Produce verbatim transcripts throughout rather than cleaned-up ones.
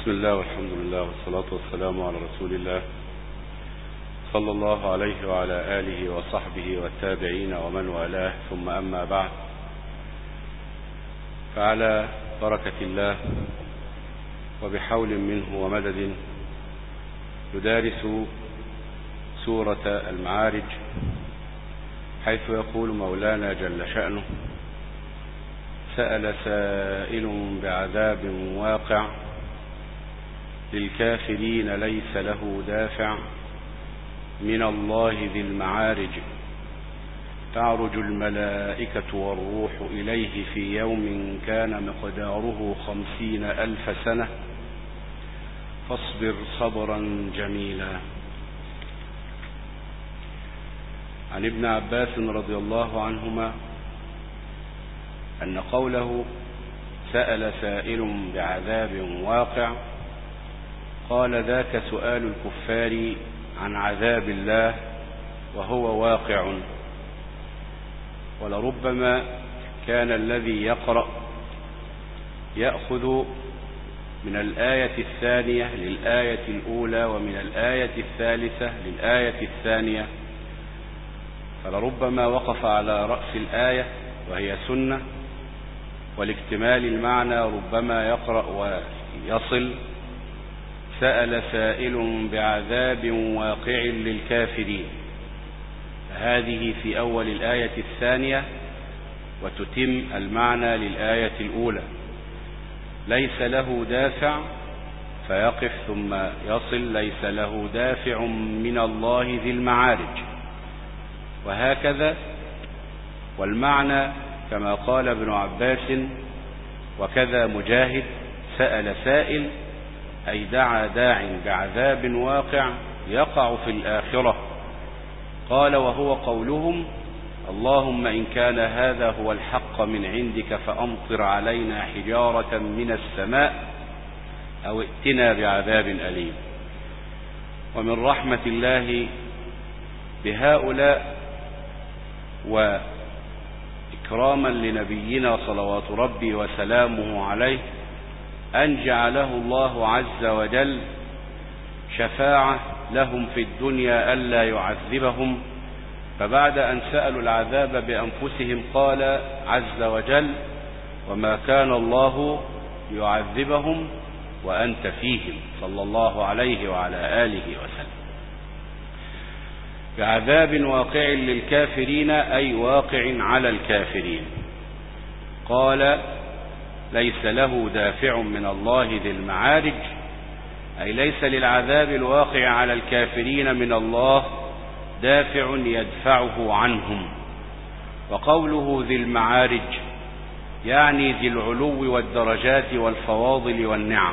بسم الله والحمد لله والصلاة والسلام على رسول الله صلى الله عليه وعلى آله وصحبه والتابعين ومن والاه، ثم أما بعد، فعلى بركة الله وبحول منه ومدد ندارس سورة المعارج، حيث يقول مولانا جل شأنه: سأل سائل بعذاب واقع للكافرين ليس له دافع من الله ذي المعارج، تعرج الملائكة والروح إليه في يوم كان مقداره خمسين ألف سنة فاصبر صبرا جميلا. عن ابن عباس رضي الله عنهما أن قوله سأل سائل بعذاب واقع قال ذاك سؤال الكفار عن عذاب الله وهو واقع، ولربما كان الذي يقرأ يأخذ من الآية الثانية للآية الأولى ومن الآية الثالثة للآية الثانية، فلربما وقف على رأس الآية وهي سنة، ولاكتمال المعنى ربما يقرأ ويصل سأل سائل بعذاب واقع للكافرين، هذه في أول الآية الثانية وتتم المعنى للآية الأولى. ليس له دافع فيقف ثم يصل ليس له دافع من الله ذي المعارج، وهكذا. والمعنى كما قال ابن عباس وكذا مجاهد: سأل سائل أي دعا داع بعذاب واقع يقع في الآخرة. قال: وهو قولهم: اللهم إن كان هذا هو الحق من عندك فأمطر علينا حجارة من السماء أو ائتنا بعذاب أليم. ومن رحمة الله بهؤلاء وإكراما لنبينا صلوات ربي وسلامه عليه أن جعله الله عز وجل شفاعة لهم في الدنيا ألا يعذبهم، فبعد أن سألوا العذاب بأنفسهم قال عز وجل: وما كان الله يعذبهم وأنت فيهم، صلى الله عليه وعلى آله وسلم. بعذاب واقع للكافرين أي واقع على الكافرين. قال: ليس له دافع من الله ذي المعارج، أي ليس للعذاب الواقع على الكافرين من الله دافع يدفعه عنهم. وقوله ذي المعارج يعني ذي العلو والدرجات والفواضل والنعم.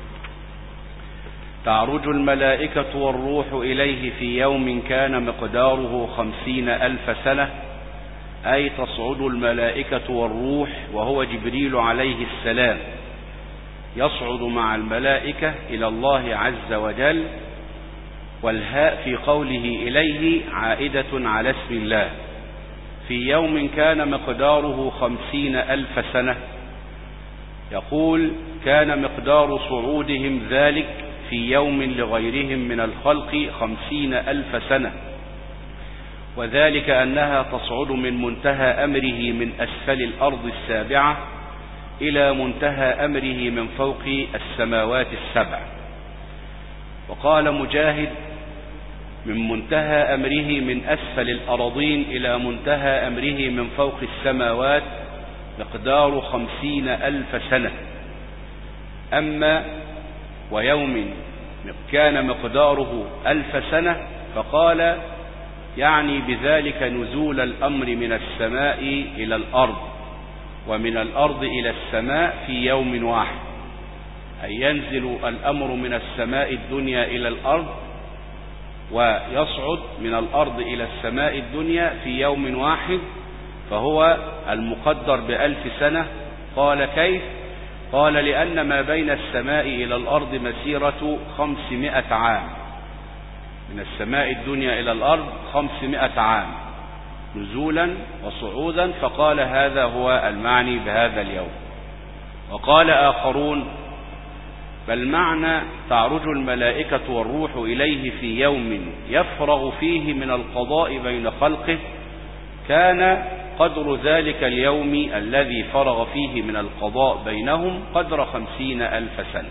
تعرج الملائكة والروح إليه في يوم كان مقداره خمسين ألف سنة، أي تصعد الملائكة والروح وهو جبريل عليه السلام، يصعد مع الملائكة إلى الله عز وجل، والهاء في قوله إليه عائدة على اسم الله. في يوم كان مقداره خمسين ألف سنة، يقول: كان مقدار صعودهم ذلك في يوم لغيرهم من الخلق خمسين ألف سنة، وذلك أنها تصعد من منتهى أمره من أسفل الأرض السابعة إلى منتهى أمره من فوق السماوات السبع. وقال مجاهد: من منتهى أمره من أسفل الأراضين إلى منتهى أمره من فوق السماوات مقدار خمسين ألف سنة. أما ويوم كان مقداره ألف سنة فقال يعني بذلك نزول الأمر من السماء إلى الأرض ومن الأرض إلى السماء في يوم واحد، أي ينزل الأمر من السماء الدنيا إلى الأرض ويصعد من الأرض إلى السماء الدنيا في يوم واحد، فهو المقدر بألف سنة. قال: كيف؟ قال: لأن ما بين السماء إلى الأرض مسيرة خمسمائة عام، من السماء الدنيا إلى الأرض خمسمائة عام نزولا وصعودا، فقال هذا هو المعني بهذا اليوم. وقال آخرون: بل معنى تعرج الملائكة والروح إليه في يوم يفرغ فيه من القضاء بين خلقه، كان قدر ذلك اليوم الذي فرغ فيه من القضاء بينهم قدر خمسين ألف سنة.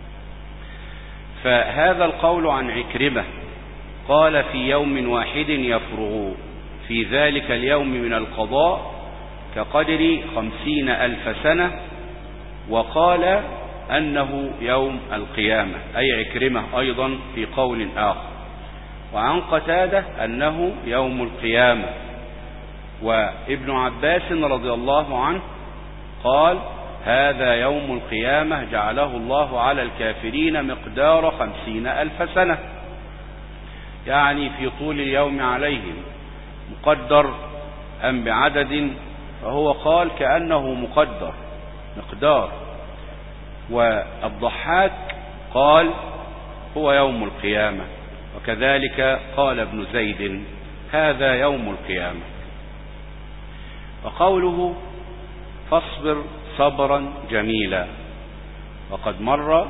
فهذا القول عن عكرمة قال في يوم واحد يفرغ في ذلك اليوم من القضاء كقدر خمسين ألف سنة، وقال أنه يوم القيامة، أي عكرمة أيضا في قول آخر. وعن قتادة أنه يوم القيامة. وابن عباس رضي الله عنه قال هذا يوم القيامة جعله الله على الكافرين مقدار خمسين ألف سنة، يعني في طول اليوم عليهم مقدر أم بعدد، فهو قال كأنه مقدر مقدار. والضحاك قال هو يوم القيامة، وكذلك قال ابن زيد هذا يوم القيامة. وقوله فاصبر صبرا جميلا، وقد مر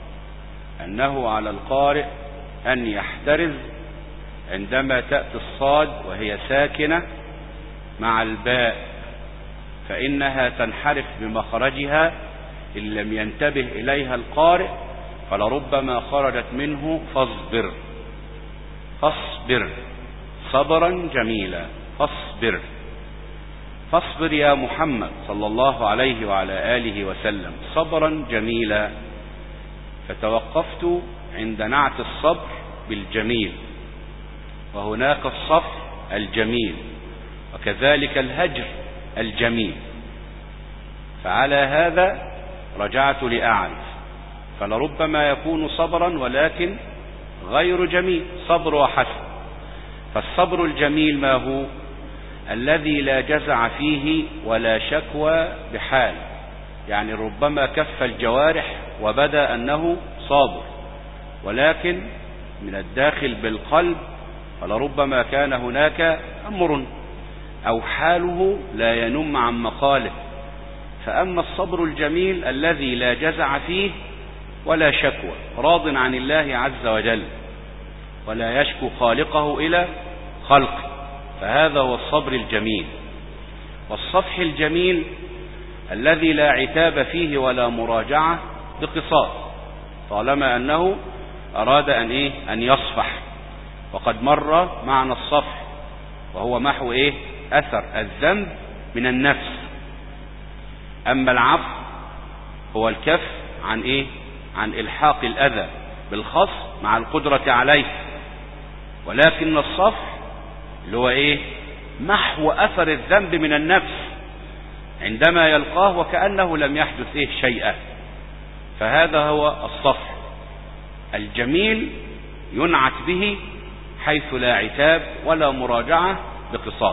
أنه على القارئ أن يحترز عندما تأتي الصاد وهي ساكنة مع الباء، فإنها تنحرف بمخرجها إن لم ينتبه إليها القارئ، فلربما خرجت منه فاصبر فاصبر صبرا جميلا فاصبر فاصبر يا محمد صلى الله عليه وعلى آله وسلم صبرا جميلا. فتوقفت عند نعت الصبر بالجميل، وهناك الصبر الجميل، وكذلك الهجر الجميل. فعلى هذا رجعت لأعرف، فلربما يكون صبرا ولكن غير جميل، صبر وحسن. فالصبر الجميل ما هو؟ الذي لا جزع فيه ولا شكوى بحال، يعني ربما كف الجوارح وبدا أنه صابر، ولكن من الداخل بالقلب فلربما كان هناك أمر أو حاله لا ينم عن مقاله. فأما الصبر الجميل الذي لا جزع فيه ولا شكوى، راض عن الله عز وجل ولا يشكو خالقه إلى خلقه، فهذا هو الصبر الجميل. والصفح الجميل الذي لا عتاب فيه ولا مراجعة بقصاص، طالما أنه أراد أن إيه أن يصفح. وقد مر معنى الصفح وهو محو إيه أثر الذنب من النفس. أما العفو هو الكف عن إيه عن إلحاق الأذى بالخص مع القدرة عليه. ولكن الصفح اللي هو إيه محو أثر الذنب من النفس عندما يلقاه وكأنه لم يحدث إيه شيئا، فهذا هو الصفح الجميل ينعت به حيث لا عتاب ولا مراجعة بقصاص.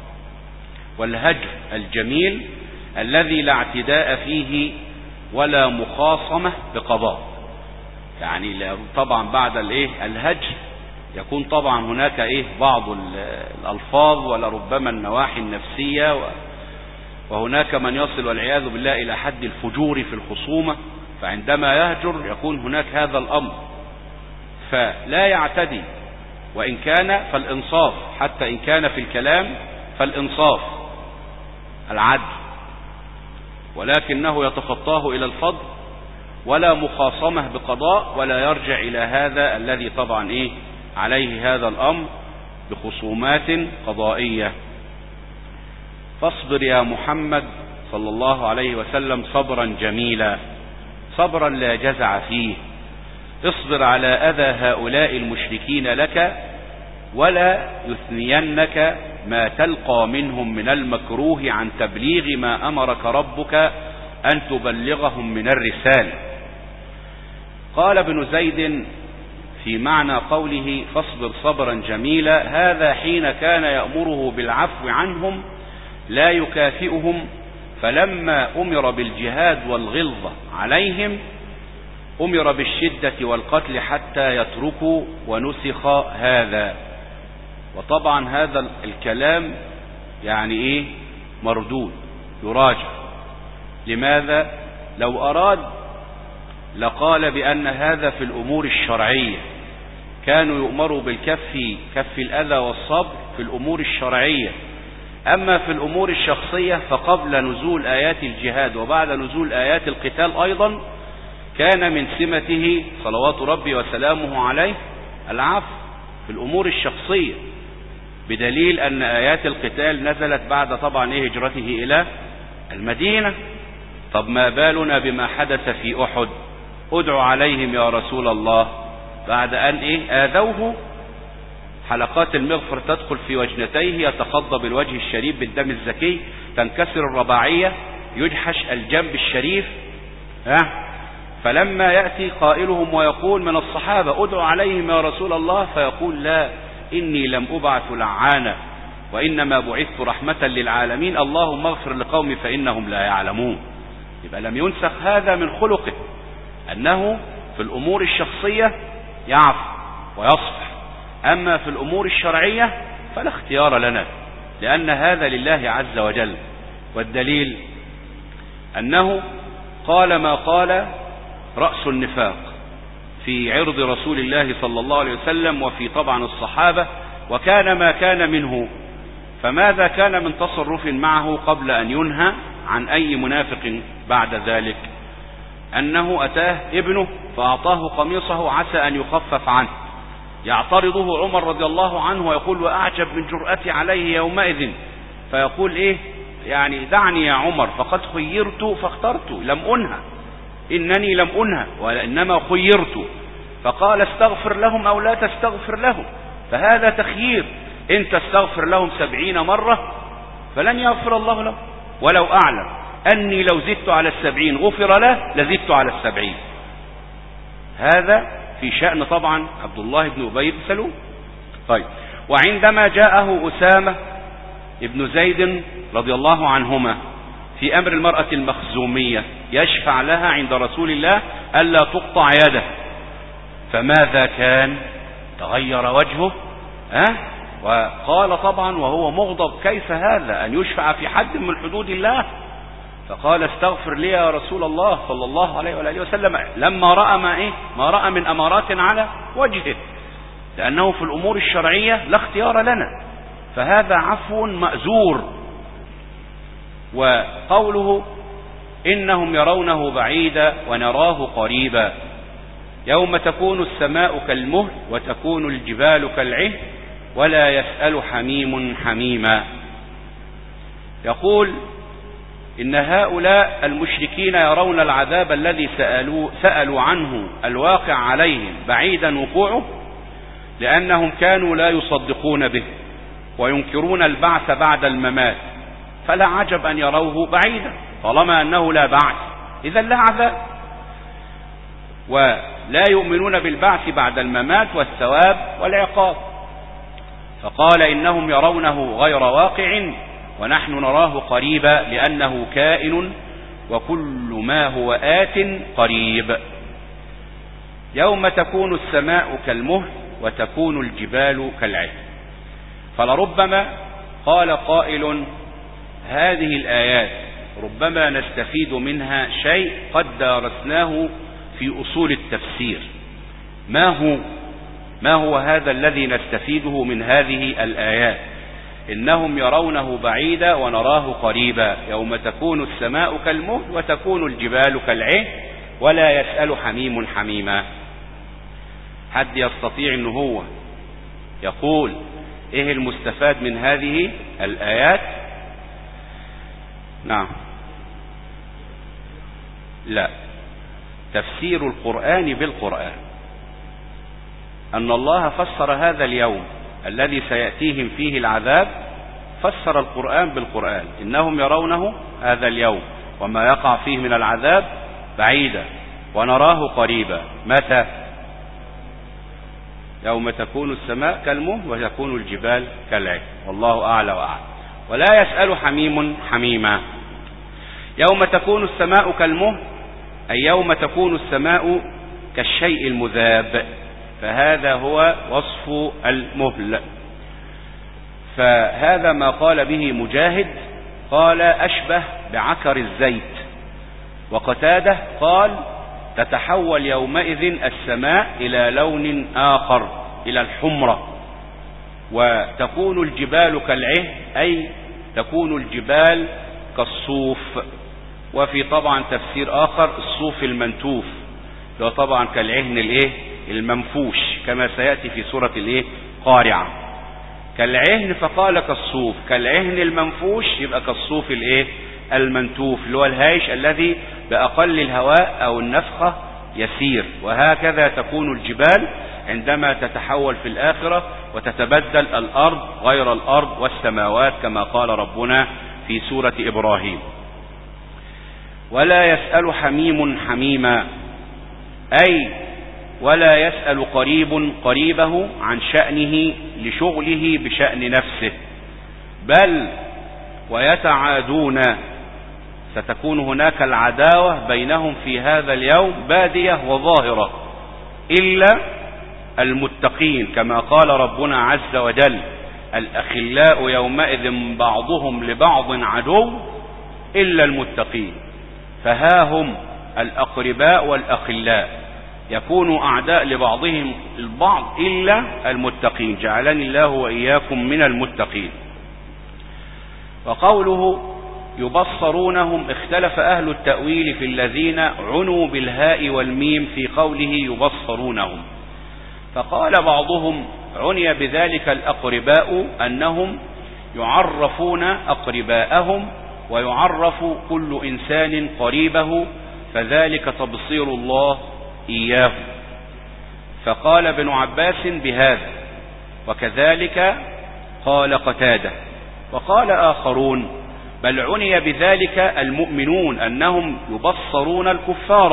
والهجر الجميل الذي لا اعتداء فيه ولا مخاصمة بقضاء، يعني طبعا بعد الايه الهجر يكون طبعا هناك ايه بعض الالفاظ ولربما النواحي النفسية، وهناك من يصل والعياذ بالله الى حد الفجور في الخصومة، فعندما يهجر يكون هناك هذا الامر، فلا يعتدي وإن كان فالإنصاف، حتى إن كان في الكلام فالإنصاف العدل، ولكنه يتخطاه إلى الفضل ولا مخاصمة بقضاء، ولا يرجع إلى هذا الذي طبعا إيه عليه هذا الأمر بخصومات قضائية. فاصبر يا محمد صلى الله عليه وسلم صبرا جميلا، صبرا لا جزع فيه. اصبر على أذى هؤلاء المشركين لك، ولا يثنينك ما تلقى منهم من المكروه عن تبليغ ما أمرك ربك أن تبلغهم من الرسالة. قال ابن زيد في معنى قوله فاصبر صبرا جميلا، هذا حين كان يأمره بالعفو عنهم لا يكافئهم، فلما أمر بالجهاد والغلظة عليهم أمر بالشدة والقتل حتى يتركوا، ونسخ هذا. وطبعا هذا الكلام يعني ايه مردود يراجع. لماذا؟ لو أراد لقال بأن هذا في الأمور الشرعية، كانوا يؤمروا بالكف كف الأذى والصبر في الأمور الشرعية. أما في الأمور الشخصية فقبل نزول آيات الجهاد وبعد نزول آيات القتال أيضا كان من سمته صلوات ربي وسلامه عليه العفو في الأمور الشخصية، بدليل أن آيات القتال نزلت بعد طبعا إيه هجرته إلى المدينة. طب ما بالنا بما حدث في أحد؟ ادعوا عليهم يا رسول الله، بعد أن إيه آذوه، حلقات المغفر تدخل في وجنتيه، يتخضب بالوجه الشريف بالدم الزكي، تنكسر الرباعية، يجحش الجنب الشريف. ها فلما يأتي قائلهم ويقول من الصحابة ادعوا عليهم يا رسول الله، فيقول لا، إني لم أبعث لعانا وإنما بعثت رحمة للعالمين، اللهم اغفر لقومي فإنهم لا يعلمون. يبقى لم ينسخ هذا من خلقه، أنه في الأمور الشخصية يعفو ويصفح، أما في الأمور الشرعية فلا اختيار لنا، لأن هذا لله عز وجل. والدليل أنه قال ما قال رأس النفاق في عرض رسول الله صلى الله عليه وسلم وفي طبعا الصحابة، وكان ما كان منه. فماذا كان من تصرف معه قبل أن ينهى عن أي منافق بعد ذلك؟ أنه أتاه ابنه فأعطاه قميصه عسى أن يخفف عنه، يعترضه عمر رضي الله عنه ويقول وأعجب من جرأتي عليه يومئذ، فيقول إيه يعني دعني يا عمر فقد خيرت فاخترت، لم أنهى، إنني لم أنهى وإنما خيرت. فقال استغفر لهم أو لا تستغفر لهم، فهذا تخيير، إن تستغفر لهم سبعين مرة فلن يغفر الله لهم، ولو أعلم أني لو زدت على السبعين غفر له لزدت على السبعين. هذا في شأن طبعا عبد الله بن أبي بن سلول. طيب، وعندما جاءه أسامة ابن زيد رضي الله عنهما في أمر المرأة المخزومية يشفع لها عند رسول الله ألا تقطع يده، فماذا كان؟ تغير وجهه أه؟ وقال طبعا وهو مغضب كيف هذا أن يشفع في حد من حدود الله؟ فقال استغفر لي يا رسول الله صلى الله عليه وآله وسلم، لما رأى ما, إيه؟ ما رأى من أمارات على وجهه، لأنه في الأمور الشرعية لا اختيار لنا، فهذا عفو مأزور. وقوله إنهم يرونه بعيدا ونراه قريبا، يوم تكون السماء كالمهل وتكون الجبال كالعهن ولا يسأل حميم حميما. يقول إن هؤلاء المشركين يرون العذاب الذي سألوا, سألوا عنه الواقع عليهم بعيدا وقوعه، لأنهم كانوا لا يصدقون به وينكرون البعث بعد الممات، فلا عجب أن يروه بعيدا طالما أنه لا بعث، إذا لا عذاب، ولا يؤمنون بالبعث بعد الممات والثواب والعقاب. فقال إنهم يرونه غير واقع ونحن نراه قريبا، لأنه كائن وكل ما هو آت قريب. يوم تكون السماء كالمهل وتكون الجبال كالعهن. فلربما قال قائل هذه الآيات ربما نستفيد منها شيء قد درسناه في أصول التفسير. ما هو ما هو هذا الذي نستفيده من هذه الآيات؟ إنهم يرونه بعيدا ونراه قريبا، يوم تكون السماء كالمهل وتكون الجبال كالعهن ولا يسأل حميم حميما. حد يستطيع أنه هو يقول إيه المستفاد من هذه الآيات؟ نعم، لا، تفسير القرآن بالقرآن، أن الله فسر هذا اليوم الذي سيأتيهم فيه العذاب، فسر القرآن بالقرآن، إنهم يرونه هذا اليوم وما يقع فيه من العذاب بعيدا ونراه قريبا. متى؟ يوم تكون السماء كالمهل وتكون الجبال كالعهن، والله أعلى وأعلم. ولا يسأل حميم حميما. يوم تكون السماء كالمهل أي يوم تكون السماء كالشيء المذاب، فهذا هو وصف المهل. فهذا ما قال به مجاهد، قال أشبه بعكر الزيت، وقتاده قال تتحول يومئذ السماء إلى لون آخر، إلى الحمرة، وتكون الجبال كالعهن، أي تكون الجبال كالصوف. وفي طبعا تفسير آخر الصوف المنتوف، لو طبعا كالعهن الايه المنفوش، كما سيأتي في سورة الايه قارعة. كالعهن فقال كالصوف، كالعهن المنفوش يبقى كالصوف الايه المنتوف، اللي هو الهايش الذي بأقل الهواء أو النفخة يسير. وهكذا تكون الجبال عندما تتحول في الآخرة وتتبدل الأرض غير الأرض والسماوات، كما قال ربنا في سورة إبراهيم. ولا يسأل حميم حميما، أي ولا يسأل قريب قريبه عن شأنه لشغله بشأن نفسه، بل ويتعادون، ستكون هناك العداوة بينهم في هذا اليوم بادية وظاهرة، إلا المتقين، كما قال ربنا عز وجل: الأخلاء يومئذ بعضهم لبعض عدو إلا المتقين. فها هم الأقرباء والأخلاء يكونوا أعداء لبعضهم البعض إلا المتقين، جعلني الله وإياكم من المتقين. وقوله يبصرونهم، اختلف أهل التأويل في الذين عنوا بالهاء والميم في قوله يبصرونهم، فقال بعضهم عني بذلك الأقرباء أنهم يعرفون أقرباءهم، ويعرف كل إنسان قريبه، فذلك تبصير الله إياه. فقال ابن عباس بهذا، وكذلك قال قتادة. وقال آخرون بل عني بذلك المؤمنون أنهم يبصرون الكفار،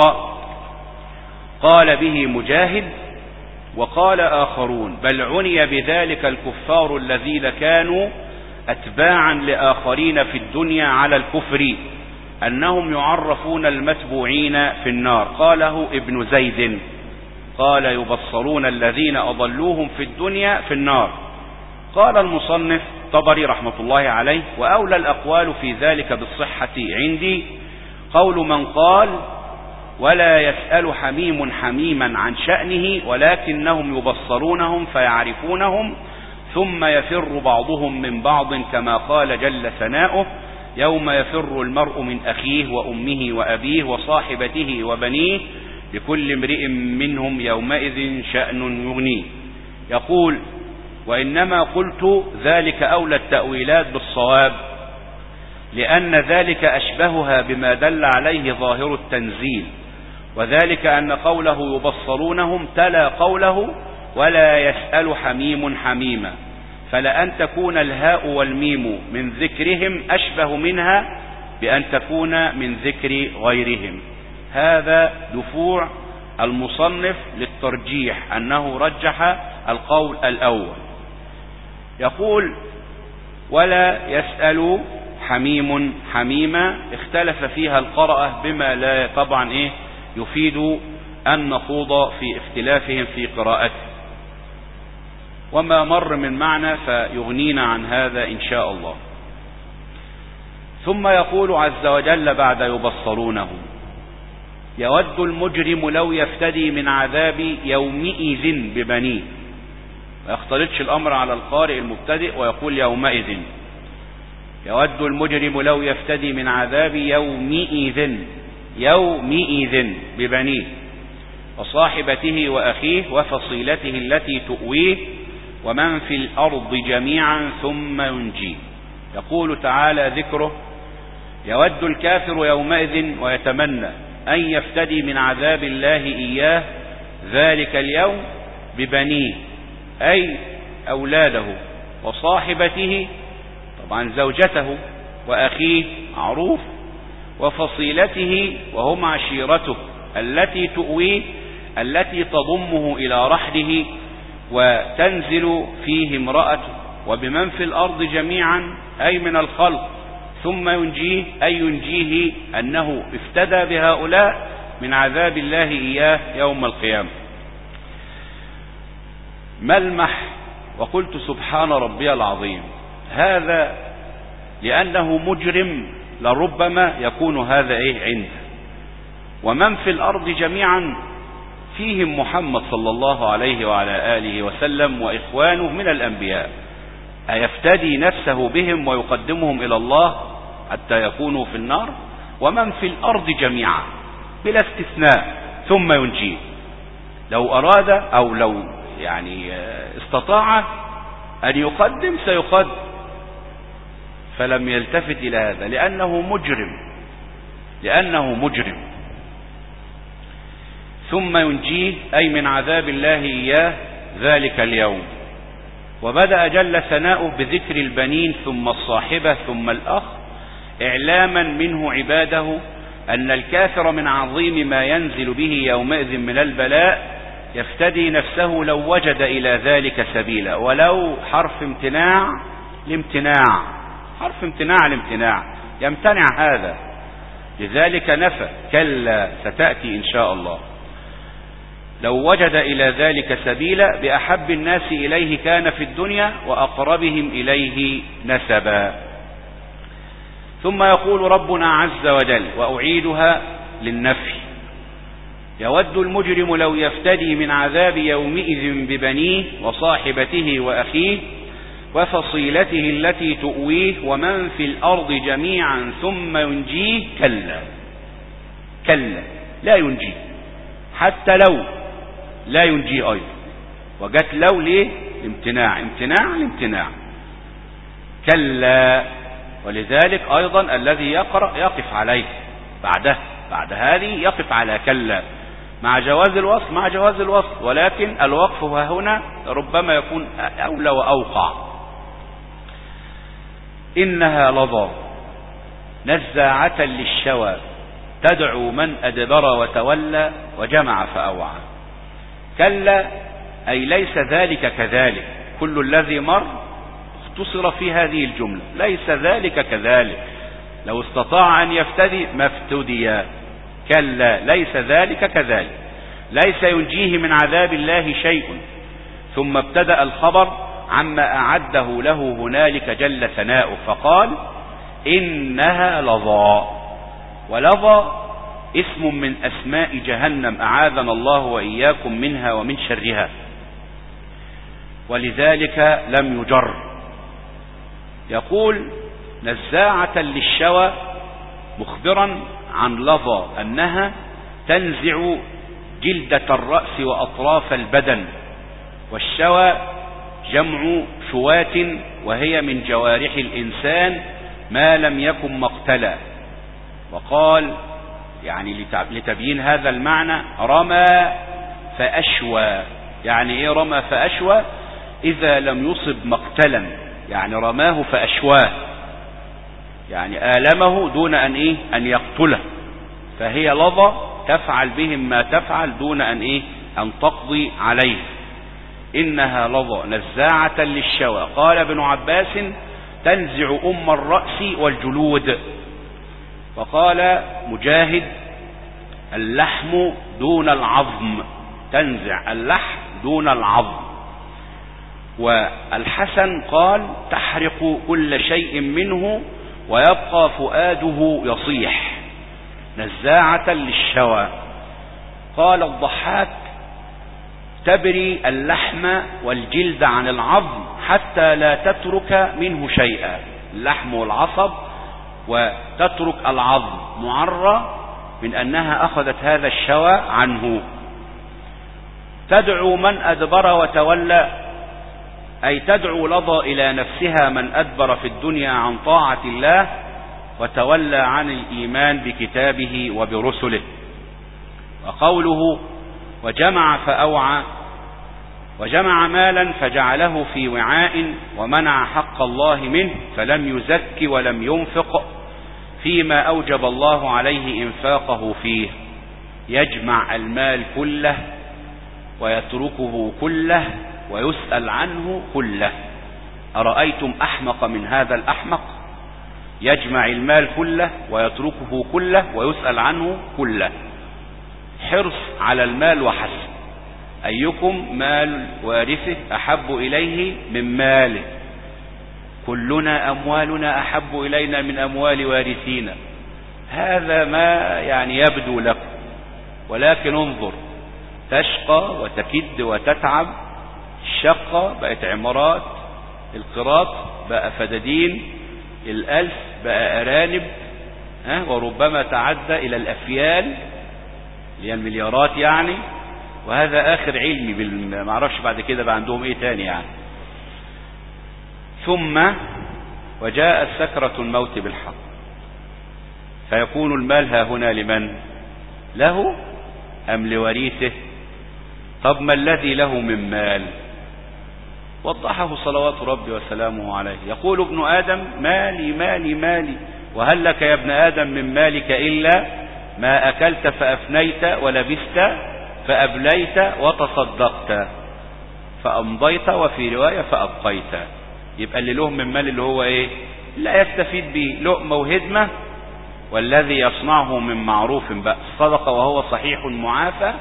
قال به مجاهد. وقال آخرون بل عني بذلك الكفار الذين كانوا أتباعا لآخرين في الدنيا على الكفر، أنهم يعرفون المتبوعين في النار، قاله ابن زيد. قال يبصرون الذين أضلوهم في الدنيا في النار. قال المصنف طبري رحمة الله عليه: وأولى الأقوال في ذلك بالصحة عندي قول من قال ولا يسأل حميم حميما عن شأنه، ولكنهم يبصرونهم فيعرفونهم، ثم يفر بعضهم من بعض، كما قال جل ثناؤه: يوم يفر المرء من أخيه وأمه وأبيه وصاحبته وبنيه لكل امرئ منهم يومئذ شأن يغنيه. يقول: وإنما قلت ذلك أولى التأويلات بالصواب، لأن ذلك أشبهها بما دل عليه ظاهر التنزيل، وذلك أن قوله يبصرونهم تلا قوله ولا يسأل حميم حميما، فلأن تكون الهاء والميم من ذكرهم أشبه منها بأن تكون من ذكر غيرهم. هذا دفوع المصنف للترجيح، أنه رجح القول الأول. يقول: ولا يسأل حميم حميما، اختلف فيها القراءة بما لا طبعا إيه يفيد أن نخوض في اختلافهم في قراءته، وما مر من معنى فيغنينا عن هذا إن شاء الله. ثم يقول عز وجل بعد يبصرونهم: يود المجرم لو يفتدي من عذاب يومئذ ببنيه. ما يختلطش الأمر على القارئ المبتدئ ويقول يومئذ. يود المجرم لو يفتدي من عذاب يومئذ، يومئذ ببنيه وصاحبته وأخيه وفصيلته التي تؤويه ومن في الأرض جميعا ثم ينجيه. يقول تعالى ذكره: يود الكافر يومئذ ويتمنى أن يفتدي من عذاب الله إياه ذلك اليوم ببنيه، أي أولاده، وصاحبته طبعا زوجته، وأخيه معروف، وفصيلته وهم عشيرته التي تؤويه، التي تضمه إلى رحله وتنزل فيه امرأته، وبمن في الأرض جميعا أي من الخلق، ثم ينجيه أي ينجيه أنه افتدى بهؤلاء من عذاب الله إياه يوم القيامة. ملمح: وقلت سبحان ربي العظيم، هذا لأنه مجرم لربما يكون هذا إيه عنده، ومن في الأرض جميعا فيهم محمد صلى الله عليه وعلى آله وسلم وإخوانه من الأنبياء، أيفتدي نفسه بهم ويقدمهم إلى الله حتى يكونوا في النار؟ ومن في الأرض جميعا بلا استثناء ثم ينجيه. لو أراد أو لو يعني استطاع أن يقدم سيقدم، فلم يلتفت إلى هذا لأنه مجرم، لأنه مجرم. ثم ينجيه أي من عذاب الله إياه ذلك اليوم. وبدأ جل ثناؤه بذكر البنين ثم الصاحبة ثم الأخ، إعلاما منه عباده أن الكافر من عظيم ما ينزل به يومئذ من البلاء يفتدي نفسه لو وجد إلى ذلك سبيلا، ولو حرف امتناع لامتناع، حرف امتناع لامتناع، يمتنع هذا، لذلك نفى كلا ستأتي إن شاء الله. لو وجد إلى ذلك سبيلا بأحب الناس إليه كان في الدنيا وأقربهم إليه نسبا. ثم يقول ربنا عز وجل، وأعيدها للنفي: يود المجرم لو يفتدي من عذاب يومئذ ببنيه وصاحبته وأخيه وفصيلته التي تؤويه ومن في الأرض جميعا ثم ينجيه. كلا كلا لا ينجيه، حتى لو لا ينجيه أيضا، وجت لو ليه؟ امتناع امتناع الامتناع. كلا، ولذلك أيضا الذي يقرأ يقف عليه بعده، بعد هذه يقف على كلا، مع جواز الوصف مع جواز الوصف، ولكن الوقف هنا ربما يكون أولى وأوقع. إنها لظى نزاعة للشوى تدعو من أدبر وتولى وجمع فأوعى. كلا أي ليس ذلك كذلك، كل الذي مر اختصر في هذه الجملة، ليس ذلك كذلك، لو استطاع أن يفتدي ما افتدي. كلا ليس ذلك كذلك، ليس ينجيه من عذاب الله شيء. ثم ابتدأ الخبر عما أعده له هنالك جل ثناؤه فقال: إنها لظى. ولظى اسم من أسماء جهنم، أعاذنا الله وإياكم منها ومن شرها، ولذلك لم يجر. يقول: نزاعة للشوى، مخبرا عن لظى أنها تنزع جلدة الرأس وأطراف البدن، والشوى جمع شواة، وهي من جوارح الإنسان ما لم يكن مقتلا. وقال يعني لتبيين هذا المعنى: رمى فأشوى. يعني ايه رمى فأشوى؟ إذا لم يصب مقتلا، يعني رماه فأشواه، يعني آلمه دون أن إيه أن يقتله، فهي لظى تفعل بهم ما تفعل دون أن إيه أن تقضي عليه. إنها لظى نزاعة للشوى. قال ابن عباس: تنزع أم الرأس والجلود. وقال مجاهد: اللحم دون العظم، تنزع اللحم دون العظم. والحسن قال: تحرق كل شيء منه ويبقى فؤاده يصيح، نزاعة للشوى. قال الضحاك: تبري اللحم والجلد عن العظم حتى لا تترك منه شيئا، اللحم والعصب، وتترك العظم، معرة من أنها أخذت هذا الشوى عنه. تدعو من أدبر وتولى، أي تدعو لظى إلى نفسها من أدبر في الدنيا عن طاعة الله وتولى عن الإيمان بكتابه وبرسله. وقوله: وجمع فأوعى، وجمع مالا فجعله في وعاء ومنع حق الله منه فلم يزك ولم ينفق فيما أوجب الله عليه إنفاقه فيه. يجمع المال كله ويتركه كله ويسأل عنه كله. أرأيتم أحمق من هذا الأحمق؟ يجمع المال كله ويتركه كله ويسأل عنه كله، حرص على المال وحسب. أيكم مال وارثه أحب إليه من ماله؟ كلنا أموالنا أحب إلينا من أموال وارثينا. هذا ما يعني يبدو لكم، ولكن انظر، تشقى وتكد وتتعب. الشقة بقت عمارات، القراط بقى فدادين، الألف بقى أرانب، ها وربما تعدى إلى الأفيال اللي هي المليارات يعني. وهذا آخر علمي بال... ما اعرفش بعد كده بقى عندهم إيه تاني يعني. ثم وجاء سكرة الموت بالحق، فيكون المال ها هنا لمن؟ له أم لوريثه؟ طب ما الذي له من مال؟ وضحه صلوات ربي وسلامه عليه. يقول ابن آدم: مالي مالي مالي، وهل لك يا ابن آدم من مالك إلا ما أكلت فأفنيت ولبست فأبليت وتصدقت فأمضيت، وفي رواية فأبقيت. يبقى اللي له من مال اللي هو إيه؟ لا يستفيد به لقمة وهدمة، والذي يصنعه من معروف بأس صدقة وهو صحيح معافى،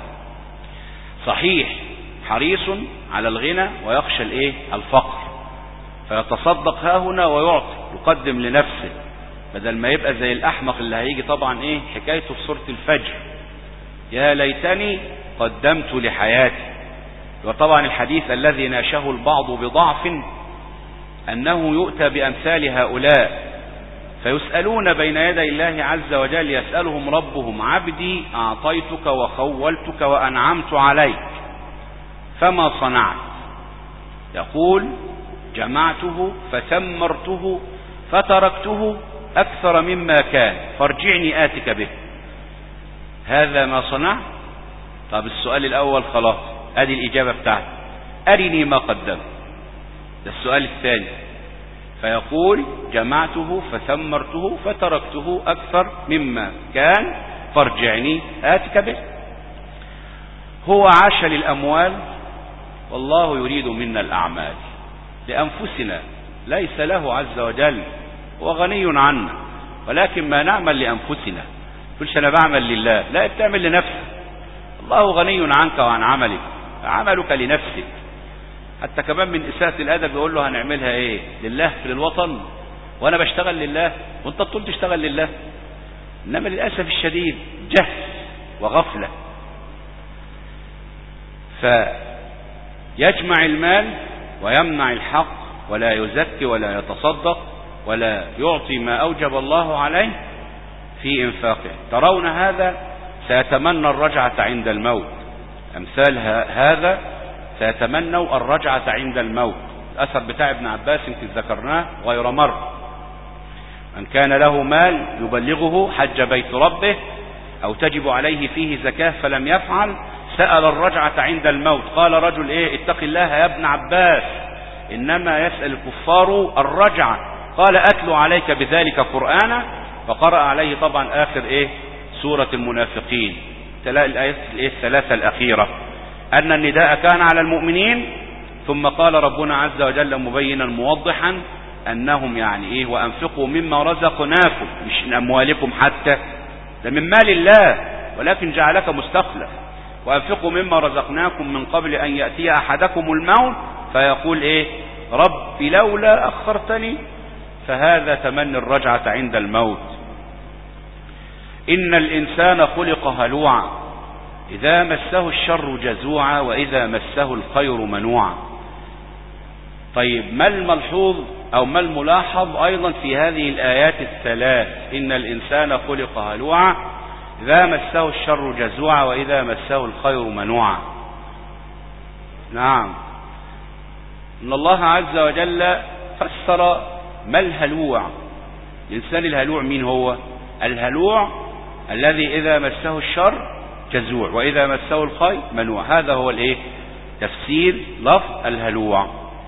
صحيح حريص على الغنى ويخشى الايه؟ الفقر، فيتصدق ها هنا ويعطي، يقدم لنفسه، بدل ما يبقى زي الأحمق اللي هيجي طبعا ايه حكايته في سورة الفجر: يا ليتني قدمت لحياتي. وطبعا الحديث الذي ناشه البعض بضعف أنه يؤتى بأمثال هؤلاء فيسألون بين يدي الله عز وجل، يسألهم ربهم: عبدي أعطيتك وخولتك وأنعمت عليك فما صنعت؟ يقول: جمعته فثمرته فتركته أكثر مما كان فارجعني آتك به. هذا ما صنعت؟ طب السؤال الأول خلاص، ادي الإجابة بتاعته، أرني ما قدمت. ده السؤال الثاني، فيقول: جمعته فثمرته فتركته أكثر مما كان فارجعني آتك به. هو عاش للأموال، والله يريد منا الأعمال لأنفسنا، ليس له عز وجل، هو غني عنا، ولكن ما نعمل لأنفسنا. تقولش أنا بعمل لله، لا، بتعمل لنفسك. الله غني عنك وعن عملك، عملك لنفسك. حتى كمان من إساءة الأدب يقول له: هنعملها إيه؟ لله في للوطن؟ وأنا بشتغل لله وأنت بتقول تشتغل لله؟ إنما للأسف الشديد جهل وغفلة. فيجمع المال ويمنع الحق، ولا يزكي ولا يتصدق ولا يعطي ما أوجب الله عليه في إنفاقه. ترون هذا سيتمنى الرجعة عند الموت. أمثال هذا سيتمنوا الرجعة عند الموت. الأثر بتاع ابن عباس يمكن ذكرناه غير مرة: من كان له مال يبلغه حج بيت ربه أو تجب عليه فيه زكاة فلم يفعل سأل الرجعة عند الموت. قال رجل: إيه؟ اتق الله يا ابن عباس، إنما يسأل الكفار الرجعة. قال: أتلو عليك بذلك قرآنا. فقرأ عليه طبعا آخر إيه؟ سورة المنافقين، تلاقي الآيات الثلاثة الأخيرة، أن النداء كان على المؤمنين. ثم قال ربنا عز وجل مبينا موضحا أنهم يعني إيه؟ وأنفقوا مما رزقناكم، مش من أموالكم حتى، ده من مال الله ولكن جعلك مستخلف. وأنفقوا مما رزقناكم من قبل أن يأتي أحدكم الموت فيقول إيه؟ رب لولا أخرتني. فهذا تمني الرجعة عند الموت. إن الإنسان خلق هلوعا إذا مسه الشر جزوعا وإذا مسه الخير منوعا. طيب، ما الملحوظ أو ما الملاحظ أيضا في هذه الآيات الثلاث؟ إن الإنسان خلق هلوعا إذا مسه الشر جزوعا وإذا مسه الخير منوعا. نعم، إن الله عز وجل فسر ما الهلوع. الإنسان الهلوع مين هو؟ الهلوع الذي إذا مسه الشر جزوع وإذا مسه الخير منوع. هذا هو الايه؟ تفسير لفظ الهلوع.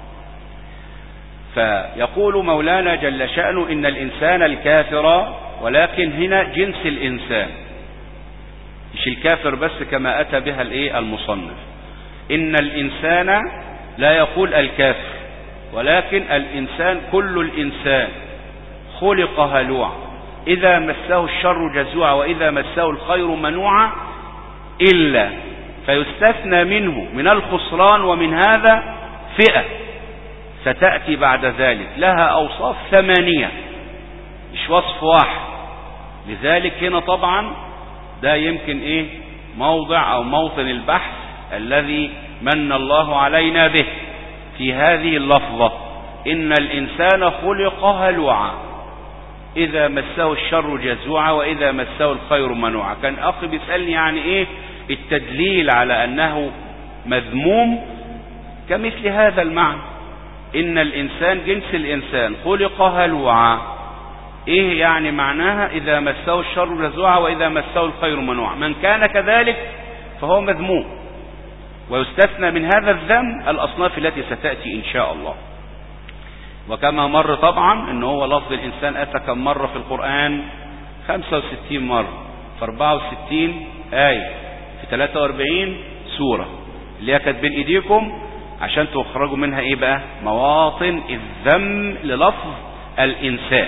فيقول مولانا جل شأنه: إن الإنسان الكافر، ولكن هنا جنس الإنسان، مش الكافر بس كما أتى بها الايه المصنف. إن الإنسان لا يقول الكافر، ولكن الإنسان كل الإنسان خلق هلوعا إذا مسه الشر جزوعا وإذا مسه الخير منوعا، إلا فيستثنى منه من الخسران ومن هذا فئة ستأتي بعد ذلك لها أوصاف ثمانية، مش وصف واحد. لذلك هنا طبعا ده يمكن إيه موضع أو موطن البحث الذي من الله علينا به في هذه اللفظة: إن الإنسان خلق هلوعا إذا مسه الشر جزوعا وإذا مسه الخير منوعا. كان أخي بيسألني يعني إيه التدليل على أنه مذموم كمثل هذا المعنى: إن الإنسان جنس الإنسان خلق هلوعا. إيه يعني معناها؟ إذا مسه الشر جزوعا وإذا مسه الخير منوعا. من كان كذلك فهو مذموم، ويستثنى من هذا الذم الأصناف التي ستأتي إن شاء الله. وكما مر طبعا أنه هو لفظ الإنسان أتى كم مرة في القرآن؟ خمسة وستين مرة في أربعة وستين آية في ثلاثة وأربعين سورة اللي هي كانت بين إيديكم عشان تخرجوا منها إيه بقى؟ مواطن الذم للفظ الإنسان.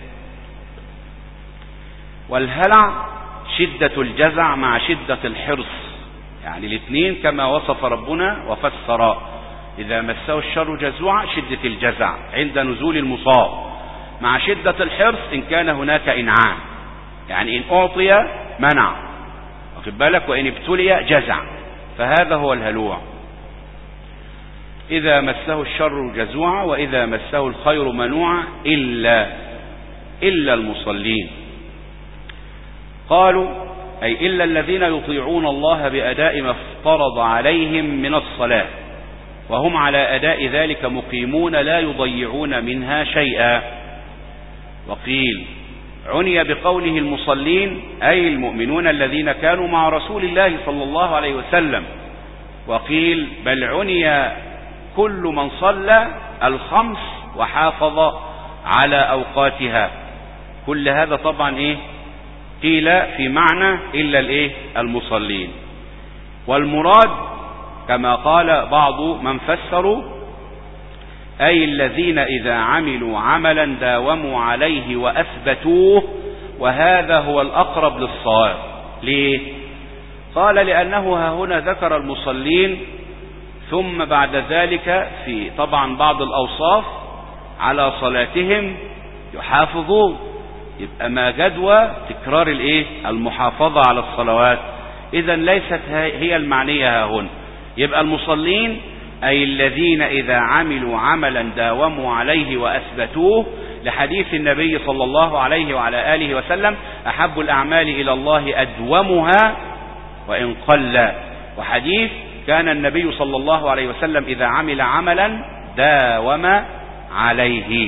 والهلع شدة الجزع مع شدة الحرص، يعني الاثنين كما وصف ربنا وفسر: إذا مسه الشر جزوعا شدة الجزع عند نزول المصاب، مع شدة الحرص إن كان هناك إنعام، يعني إن أعطي منع، واخد بالك، وإن ابتلي جزع. فهذا هو الهلوع: إذا مسه الشر جزوعا وإذا مسه الخير منوعا إلا إلا المصلين. قالوا أي إلا الذين يطيعون الله بأداء ما افترض عليهم من الصلاة، وهم على أداء ذلك مقيمون لا يضيعون منها شيئا. وقيل عني بقوله المصلين أي المؤمنون الذين كانوا مع رسول الله صلى الله عليه وسلم. وقيل بل عني كل من صلى الخمس وحافظ على أوقاتها. كل هذا طبعا إيه؟ قيل في معنى إلا الإيه؟ المصلين. والمراد كما قال بعض من فسروا أي الذين إذا عملوا عملا داوموا عليه وأثبتوه، وهذا هو الأقرب للصواب. ليه؟ قال لأنه ها هنا ذكر المصلين، ثم بعد ذلك في طبعا بعض الأوصاف على صلاتهم يحافظون، يبقى ما جدوى تكرار الايه؟ المحافظة على الصلوات. إذا ليست هي المعنية ها هنا. يبقى المصلين أي الذين إذا عملوا عملا داوموا عليه وأثبتوه، لحديث النبي صلى الله عليه وعلى آله وسلم: أحب الأعمال إلى الله أدومها وإن قل. وحديث كان النبي صلى الله عليه وسلم إذا عمل عملا داوم عليه.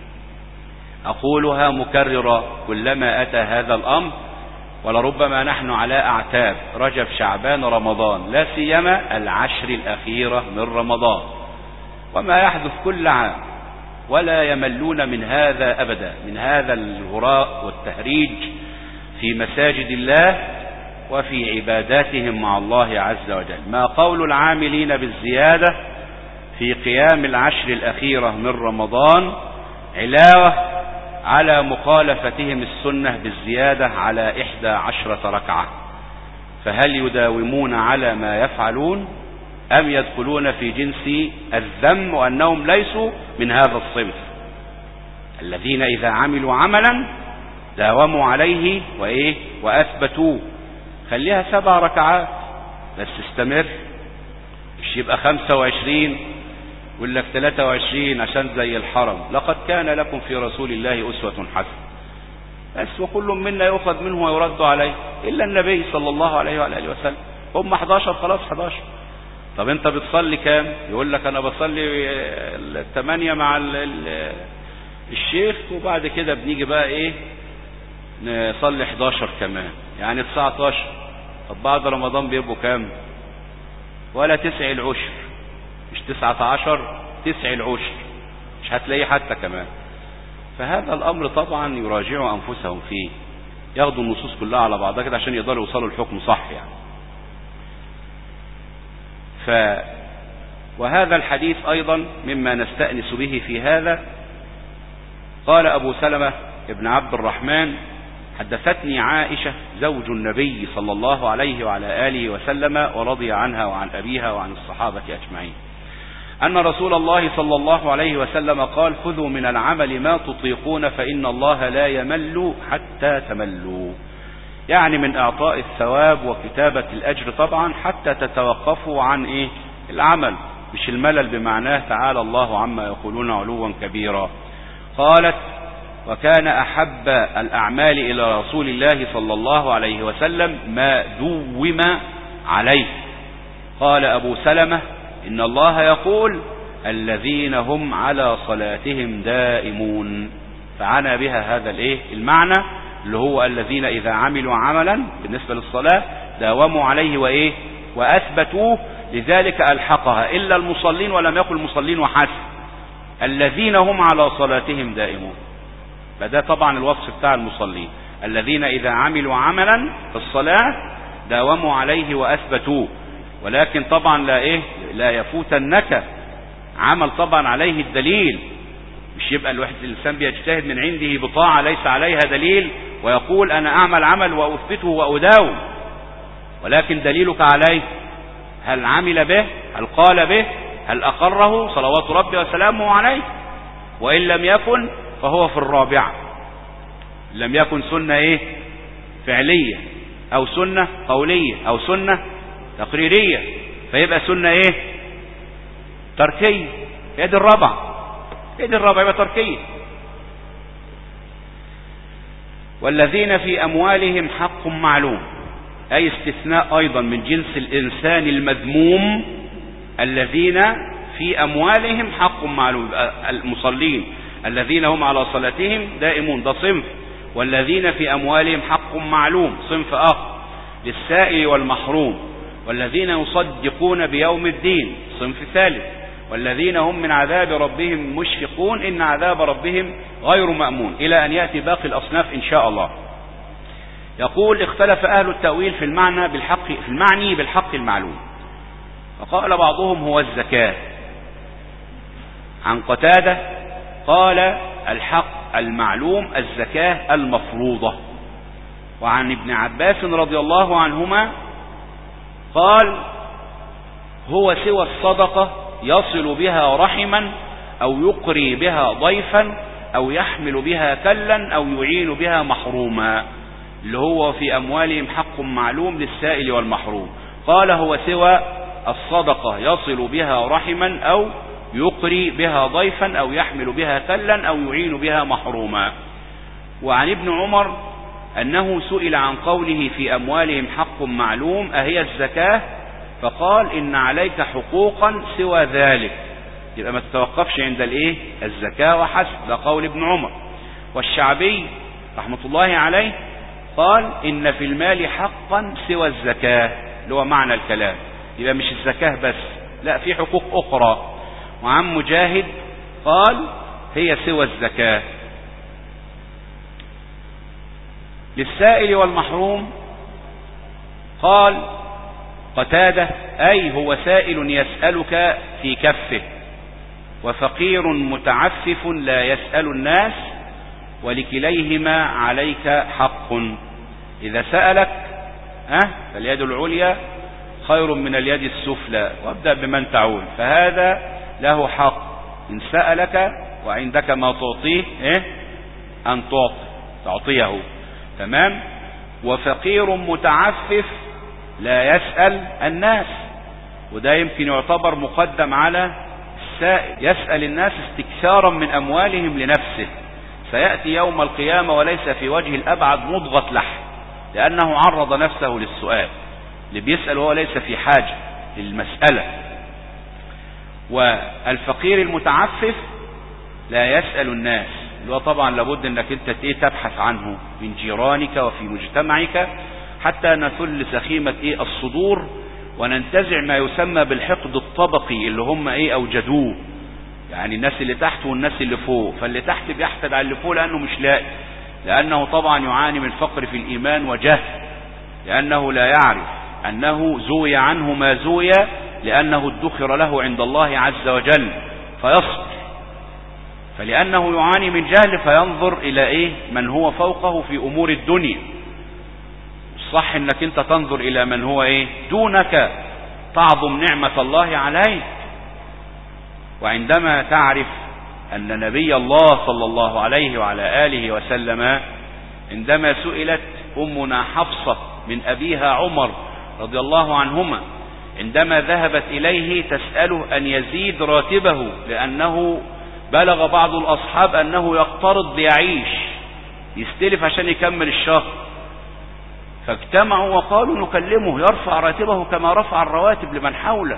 أقولها مكررة كلما أتى هذا الأمر، ولربما نحن على أعتاب رجب شعبان رمضان، لا سيما العشر الأخيرة من رمضان، وما يحدث كل عام، ولا يملون من هذا أبدا، من هذا الهراء والتهريج في مساجد الله وفي عباداتهم مع الله عز وجل. ما قول العاملين بالزيادة في قيام العشر الأخيرة من رمضان علاوة على مخالفتهم السنة بالزيادة على إحدى عشرة ركعة، فهل يداومون على ما يفعلون أم يدخلون في جنس الذم وأنهم ليسوا من هذا الصنف؟ الذين إذا عملوا عملا داوموا عليه وإيه وأثبتوه. خليها سبع ركعات بس استمر، مش يبقى خمسة وعشرين يقول لك ثلاثة وعشرين عشان زي الحرم. لقد كان لكم في رسول الله أسوة حسنة، بس وكل منا يؤخذ منه ويرد عليه إلا النبي صلى الله عليه وآله وسلم. هم احداشر خلاص احداشر. طب انت بتصلي كام؟ يقول لك انا بصلي الثمانية مع ال ال الشيخ، وبعد كده بنيجي بقى ايه نصلي احداشر كمان، يعني تسعتاشر. طب بعد رمضان بيبقوا كام؟ ولا تسع العشر، مش تسعة عشر، تسع العشر، مش هتلاقيه حتى كمان. فهذا الامر طبعا يراجعوا انفسهم فيه، ياخدوا النصوص كلها على بعضها كده عشان يقدروا يوصلوا الحكم صح يعني. ف وهذا الحديث ايضا مما نستأنس به في هذا. قال ابو سلمة ابن عبد الرحمن: حدثتني عائشة زوج النبي صلى الله عليه وعلى آله وسلم ورضي عنها وعن أبيها وعن الصحابة أجمعين أن رسول الله صلى الله عليه وسلم قال: خذوا من العمل ما تطيقون فإن الله لا يمل حتى تملوا. يعني من اعطاء الثواب وكتابة الاجر طبعا حتى تتوقفوا عن ايه العمل، مش الملل بمعناه تعالى الله عما يقولون علوا كبيرا. قالت: وكان احب الاعمال الى رسول الله صلى الله عليه وسلم ما دوم عليه. قال ابو سلمة: ان الله يقول: الذين هم على صلاتهم دائمون. فعنى بها هذا الايه المعنى اللي هو الذين اذا عملوا عملا بالنسبة للصلاة داوموا عليه وايه واثبتوه، لذلك الحقها الا المصلين، ولم يقل المصلين وحسب، الذين هم على صلاتهم دائمون. فده طبعا الوصف بتاع المصلين، الذين اذا عملوا عملا في الصلاة داوموا عليه واثبتوه. ولكن طبعا لا ايه لا يفوتنك عمل طبعا عليه الدليل، مش يبقى الواحد الانسان بيجتهد من عنده بطاعة ليس عليها دليل ويقول انا اعمل عمل واثبته واداوم، ولكن دليلك عليه هل عمل به، هل قال به، هل اقره صلوات ربي وسلامه عليه. وان لم يكن فهو في الرابعة، لم يكن سنة ايه فعلية او سنة قولية او سنة تقريرية، فيبقى سنة ايه تركية. هي دي الرابعة، هي دي الرابعة يبقى تركية. والذين في اموالهم حق معلوم، اي استثناء ايضا من جنس الانسان المذموم، الذين في اموالهم حق معلوم. المصلين الذين هم على صلاتهم دائمون ده صنف، والذين في اموالهم حق معلوم صنف اخر، للسائل والمحروم. والذين يصدقون بيوم الدين صنف ثالث، والذين هم من عذاب ربهم مشفقون إن عذاب ربهم غير مأمون، إلى أن يأتي باقي الأصناف إن شاء الله. يقول: اختلف أهل التأويل في المعنى بالحق في المعني بالحق المعلوم، فقال بعضهم هو الزكاة. عن قتادة قال: الحق المعلوم الزكاة المفروضة. وعن ابن عباس رضي الله عنهما قال: هو سوى الصدقة يصل بها رحما أو يقري بها ضيفا أو يحمل بها كلا أو يعين بها محروما، اللي هو في أموالهم حق معلوم للسائل والمحروم. قال: هو سوى الصدقة يصل بها رحما أو يقري بها ضيفا أو يحمل بها كلا أو يعين بها محروما. وعن ابن عمر أنه سئل عن قوله في أموالهم حق معلوم أهي الزكاة، فقال: إن عليك حقوقا سوى ذلك. يبقى ما تتوقفش عند الايه الزكاة وحسب، ده قول ابن عمر. والشعبي رحمة الله عليه قال: إن في المال حقا سوى الزكاة، اللي هو معنى الكلام، يبقى مش الزكاة بس، لا في حقوق أخرى. وعن مجاهد قال: هي سوى الزكاة. للسائل والمحروم قال قتادة: أي هو سائل يسألك في كفه، وفقير متعفف لا يسأل الناس، ولكليهما عليك حق. إذا سألك أه فاليد العليا خير من اليد السفلى، وابدأ بمن تعول، فهذا له حق إن سألك وعندك ما تعطيه إيه؟ أن تعطي تعطيه، تمام. وفقير متعفف لا يسأل الناس، وده يمكن يعتبر مقدم على السائل، يسأل الناس استكثارا من أموالهم لنفسه، سيأتي يوم القيامة وليس في وجه الأبعد مضغة لحم، لأنه عرض نفسه للسؤال، اللي بيسأل وهو ليس في حاجة للمسألة. والفقير المتعفف لا يسأل الناس، اللي هو طبعا لابد انك انت ايه تبحث عنه من جيرانك وفي مجتمعك حتى نثل سخيمة ايه الصدور، وننتزع ما يسمى بالحقد الطبقي اللي هم ايه اوجدوه، يعني الناس اللي تحت والناس اللي فوق. فاللي تحت بيحقد على اللي فوق لانه مش لاقي، لانه طبعا يعاني من فقر في الايمان وجهل، لانه لا يعرف انه زوي عنه ما زوي، لانه ادخر له عند الله عز وجل فيصبر. فلانه يعاني من جهل فينظر الى ايه من هو فوقه في امور الدنيا. صح انك انت تنظر الى من هو ايه دونك، تعظم نعمة الله عليك. وعندما تعرف ان نبي الله صلى الله عليه وعلى آله وسلم عندما سئلت أمنا حفصة من أبيها عمر رضي الله عنهما عندما ذهبت إليه تسأله أن يزيد راتبه، لأنه بلغ بعض الأصحاب أنه يقترض ليعيش، يستلف عشان يكمل الشهر، فاجتمعوا وقالوا نكلمه يرفع راتبه كما رفع الرواتب لمن حوله.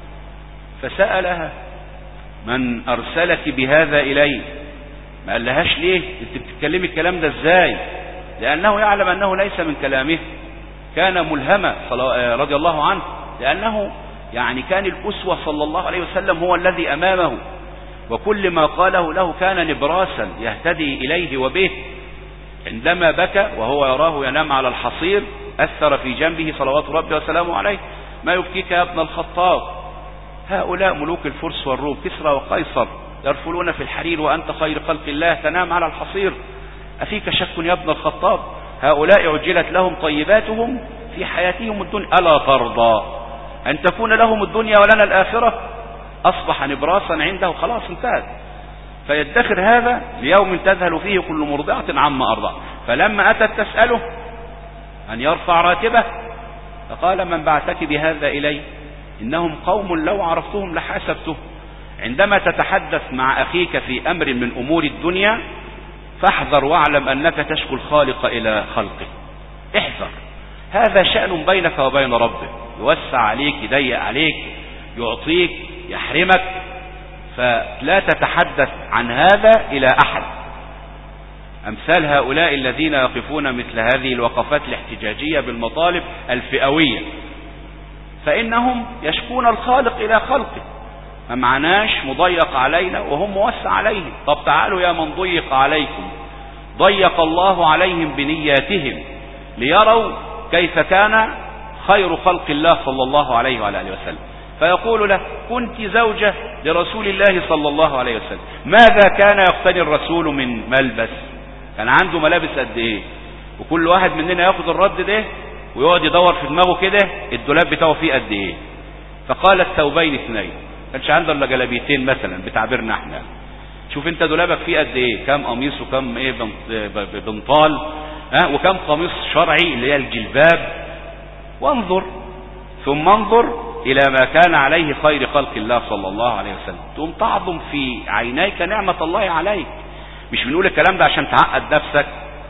فسألها من أرسلك بهذا إليه؟ ما قال لهاش ليه انت بتتكلمي الكلام ده ازاي، لأنه يعلم أنه ليس من كلامه، كان ملهما رضي الله عنه، لأنه يعني كان الأسوة صلى الله عليه وسلم هو الذي أمامه، وكل ما قاله له كان نبراسا يهتدي إليه وبه. عندما بكى وهو يراه ينام على الحصير أثر في جنبه صلوات ربي وسلامه عليه: ما يبكيك يا ابن الخطاب؟ هؤلاء ملوك الفرس والروم كسرى وقيصر يرفلون في الحرير وأنت خير خلق الله تنام على الحصير، أفيك شك يا ابن الخطاب؟ هؤلاء عجلت لهم طيباتهم في حياتهم الدنيا، ألا ترضى أن تكون لهم الدنيا ولنا الآخرة؟ أصبح نبراسا عنده، خلاص انتهت. فيدخر هذا ليوم تذهل فيه كل مرضعة عما أرضع. فلما أتت تسأله أن يرفع راتبه فقال: من بعثك بهذا إلي؟ إنهم قوم لو عرفتهم لحاسبته. عندما تتحدث مع أخيك في أمر من أمور الدنيا فاحذر واعلم أنك تشكو الخالق إلى خلقه، احذر، هذا شأن بينك وبين ربك، يوسع عليك، يضيق عليك، يعطيك، يحرمك، فلا تتحدث عن هذا إلى أحد. أمثال هؤلاء الذين يقفون مثل هذه الوقفات الاحتجاجية بالمطالب الفئوية فإنهم يشكون الخالق إلى خلقه، ما معناش مضيق علينا وهم موسع عليهم. طب تعالوا يا من ضيق عليكم، ضيق الله عليهم بنياتهم ليروا كيف كان خير خلق الله صلى الله عليه وعلى آله وسلم. فيقول له: كنت زوجة لرسول الله صلى الله عليه وسلم، ماذا كان يقتني الرسول من ملبس؟ كان عنده ملابس قد ايه؟ وكل واحد مننا ياخد الرد ده ويقعد يدور في دماغه كده الدولاب بتاعه فيه قد ايه. فقال: الثوبين اثنين، كانش عنده الا جلابيتين مثلا بتعبيرنا احنا. شوف انت دولابك فيه قد ايه، كم قميص وكم ايه بنطال، ها، وكم قميص شرعي اللي هي الجلباب، وانظر ثم انظر الى ما كان عليه خير خلق الله صلى الله عليه وسلم، تقوم تعظم في عينيك نعمة الله عليك. مش بنقول الكلام ده عشان تعقد نفسك،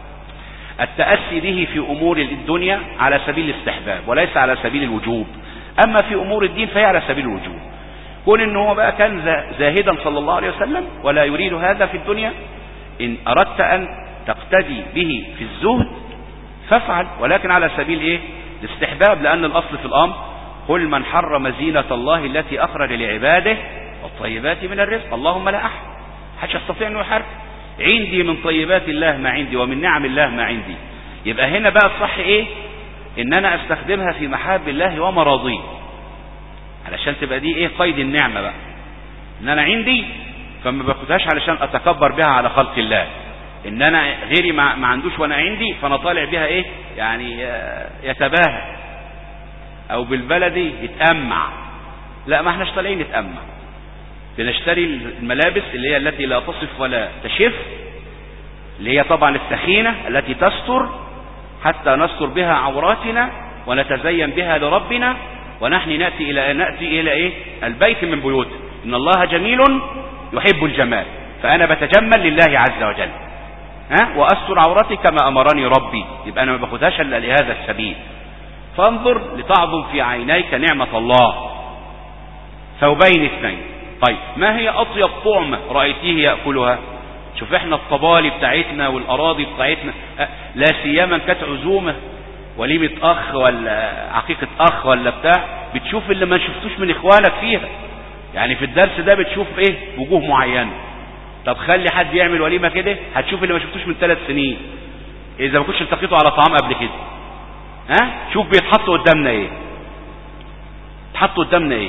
التأسي به في امور الدنيا على سبيل الاستحباب وليس على سبيل الوجوب، اما في امور الدين فهي على سبيل الوجوب. كون ان هو بقى كان زاهدا صلى الله عليه وسلم ولا يريد هذا في الدنيا، ان اردت ان تقتدي به في الزهد فافعل، ولكن على سبيل ايه؟ الاستحباب، لان الاصل في الامر: قل من حرم زينة الله التي اخرج لعباده والطيبات من الرزق. اللهم لا احد حدش يستطيع انه يحرم. عندي من طيبات الله ما عندي ومن نعم الله ما عندي. يبقى هنا بقى الصح ايه؟ ان انا استخدمها في محاب الله ومراضيه، علشان تبقى دي ايه؟ قيد النعمة بقى، ان انا عندي فما باخدهاش علشان اتكبر بها على خلق الله، ان انا غيري ما, ما عندوش وانا عندي فانا طالع بها ايه؟ يعني يتباهى، او بالبلدي يتأمع. لا، ما احناش طالعين نتأمع، بنشتري الملابس اللي هي التي لا تصف ولا تشف، اللي هي طبعا السخينة التي تستر حتى نستر بها عوراتنا ونتزين بها لربنا، ونحن نأتي إلى نأتي إلى إيه؟ البيت من بيوته. إن الله جميل يحب الجمال، فأنا بتجمل لله عز وجل، ها، وأستر عورتي كما أمرني ربي. يبقى أنا ما باخدهاش إلا لهذا السبيل. فانظر لتعظم في عينيك نعمة الله. ثوبين اثنين. طيب، ما هي أطيب طعمة رأيتيه يأكلها؟ شوف احنا الطبالي بتاعتنا والأراضي بتاعتنا، لا سيما كانت عزومة وليمة أخ ولا عقيقة أخ ولا بتاع، بتشوف اللي ما شفتوش من إخوانك فيها. يعني في الدرس ده بتشوف إيه؟ وجوه معينة. طب خلي حد يعمل وليمة كده، هتشوف اللي ما شفتوش من ثلاث سنين إذا ما كنتش التقيته على طعام قبل كده. ها؟ شوف بيتحط قدامنا إيه؟ تحط قدامنا إيه؟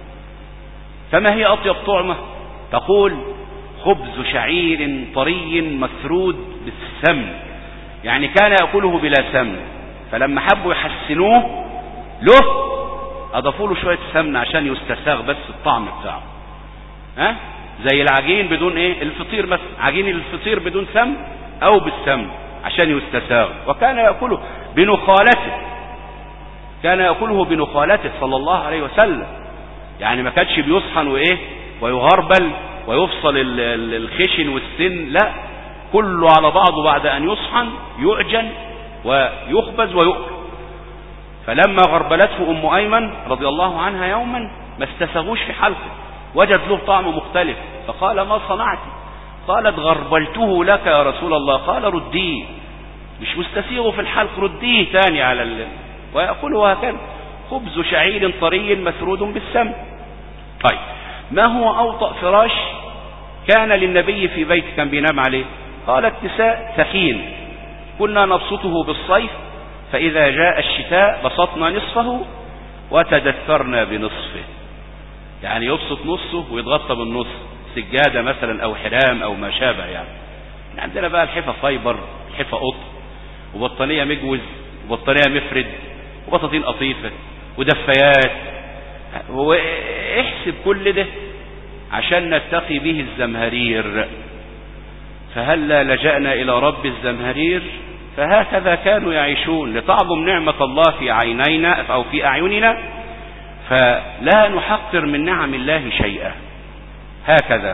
فما هي أطيب طعمة؟ تقول: خبز شعير طري مسرود بالسمن. يعني كان يأكله بلا سمن، فلما حبوا يحسنوه له أضافوا له شوية سمن عشان يستساغ بس الطعم بتاعه. ها؟ زي العجين بدون ايه؟ الفطير مثلا، عجين الفطير بدون سمن او بالسمن، عشان يستساغ، وكان يأكله بنخالته، كان يأكله بنخالته صلى الله عليه وسلم. يعني ما كانش بيصحن وإيه ويغربل ويفصل الخشن والسن، لا، كله على بعضه بعد أن يصحن يعجن ويخبز ويؤكل. فلما غربلته أم أيمن رضي الله عنها يوما ما استساغوش في حلقه، وجد له طعم مختلف، فقال ما صنعت؟ قالت غربلته لك يا رسول الله. قال رديه، مش مستسيغه في الحلق، رديه تاني على ال... ويأكله هكذا، خبز شعير طري مسرود بالسمن. طيب، ما هو أوطأ فراش كان للنبي في بيت كان بينام عليه؟ قالت نساء ثخين كنا نبسطه بالصيف، فإذا جاء الشتاء بسطنا نصفه وتدثرنا بنصفه. يعني يبسط نصه ويتغطى بالنص، سجادة مثلا أو حرام أو ما شابه. يعني عندنا بقى الحفة فايبر، الحفة قطن، وبطانية مجوز، وبطانية مفرد، وبطاطين قطيفة، ودفايات. هو احسب كل ده عشان نتقي به الزمهرير، فهلا لجأنا إلى رب الزمهرير. فهكذا كانوا يعيشون، لتعظم نعمة الله في عينينا أو في أعيننا، فلا نحقر من نعم الله شيئا. هكذا.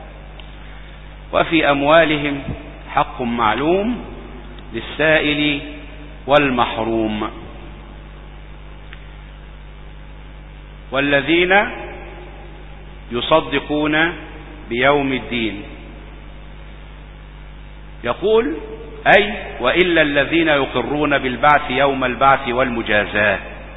وفي أموالهم حق معلوم للسائل والمحروم. والذين يصدقون بيوم الدين، يقول أي وإلا الذين يقرون بالبعث يوم البعث والمجازاة،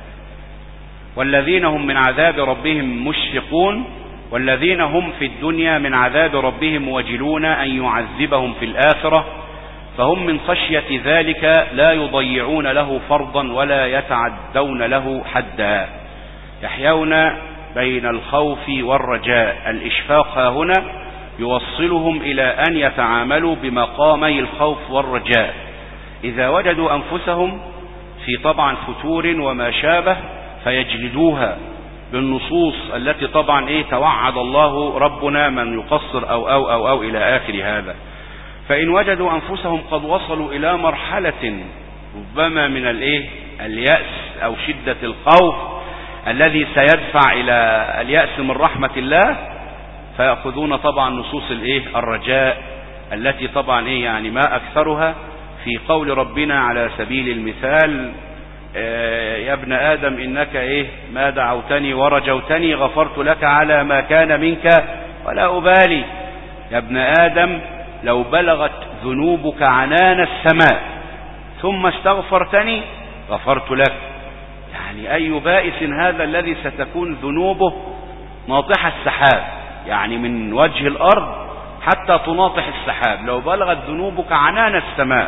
والذين هم من عذاب ربهم مشفقون، والذين هم في الدنيا من عذاب ربهم وجلون أن يعذبهم في الآخرة، فهم من خشية ذلك لا يضيعون له فرضا ولا يتعدون له حدا، يحيون بين الخوف والرجاء. الإشفاق ها هنا يوصلهم إلى أن يتعاملوا بمقامي الخوف والرجاء إذا وجدوا أنفسهم في طبعا فتور وما شابه، فيجلدوها بالنصوص التي طبعا إيه توعد الله ربنا من يقصر أو أو أو أو إلى آخر هذا. فإن وجدوا أنفسهم قد وصلوا إلى مرحلة ربما من الإيه اليأس أو شدة الخوف الذي سيدفع إلى اليأس من رحمة الله، فيأخذون طبعا نصوص الإيه الرجاء التي طبعا إيه يعني ما أكثرها في قول ربنا على سبيل المثال يا ابن آدم إنك إيه ما دعوتني ورجوتني غفرت لك على ما كان منك ولا أبالي. يا ابن آدم لو بلغت ذنوبك عنان السماء ثم استغفرتني غفرت لك. يعني أي بائس هذا الذي ستكون ذنوبه ناطح السحاب، يعني من وجه الأرض حتى تناطح السحاب، لو بلغت ذنوبك عنان السماء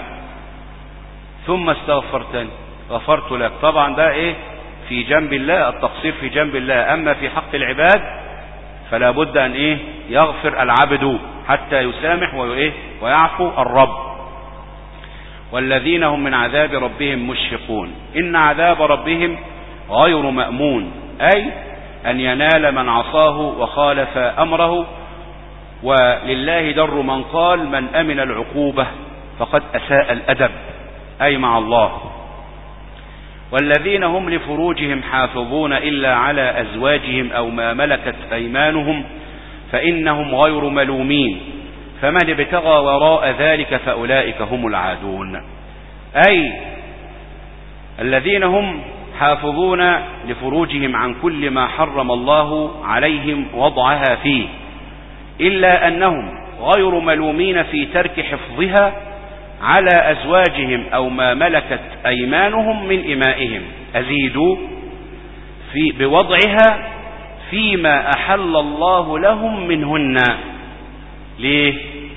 ثم استغفرتني غفرت لك. طبعا ده ايه في جنب الله، التقصير في جنب الله. اما في حق العباد فلا بد ان ايه يغفر العبد حتى يسامح وايه ويعفو الرب. والذين هم من عذاب ربهم مشفقون، ان عذاب ربهم غير مأمون، اي ان ينال من عصاه وخالف امره. ولله در من قال من امن العقوبة فقد اساء الادب، اي مع الله. والذين هم لفروجهم حافظون إلا على أزواجهم أو ما ملكت أيمانهم فإنهم غير ملومين، فمن ابتغى وراء ذلك فأولئك هم العادون. أي الذين هم حافظون لفروجهم عن كل ما حرم الله عليهم وضعها فيه، إلا أنهم غير ملومين في ترك حفظها على أزواجهم أو ما ملكت أيمانهم من إمائهم. أزيدوا في بوضعها فيما أحل الله لهم منهن. ليه؟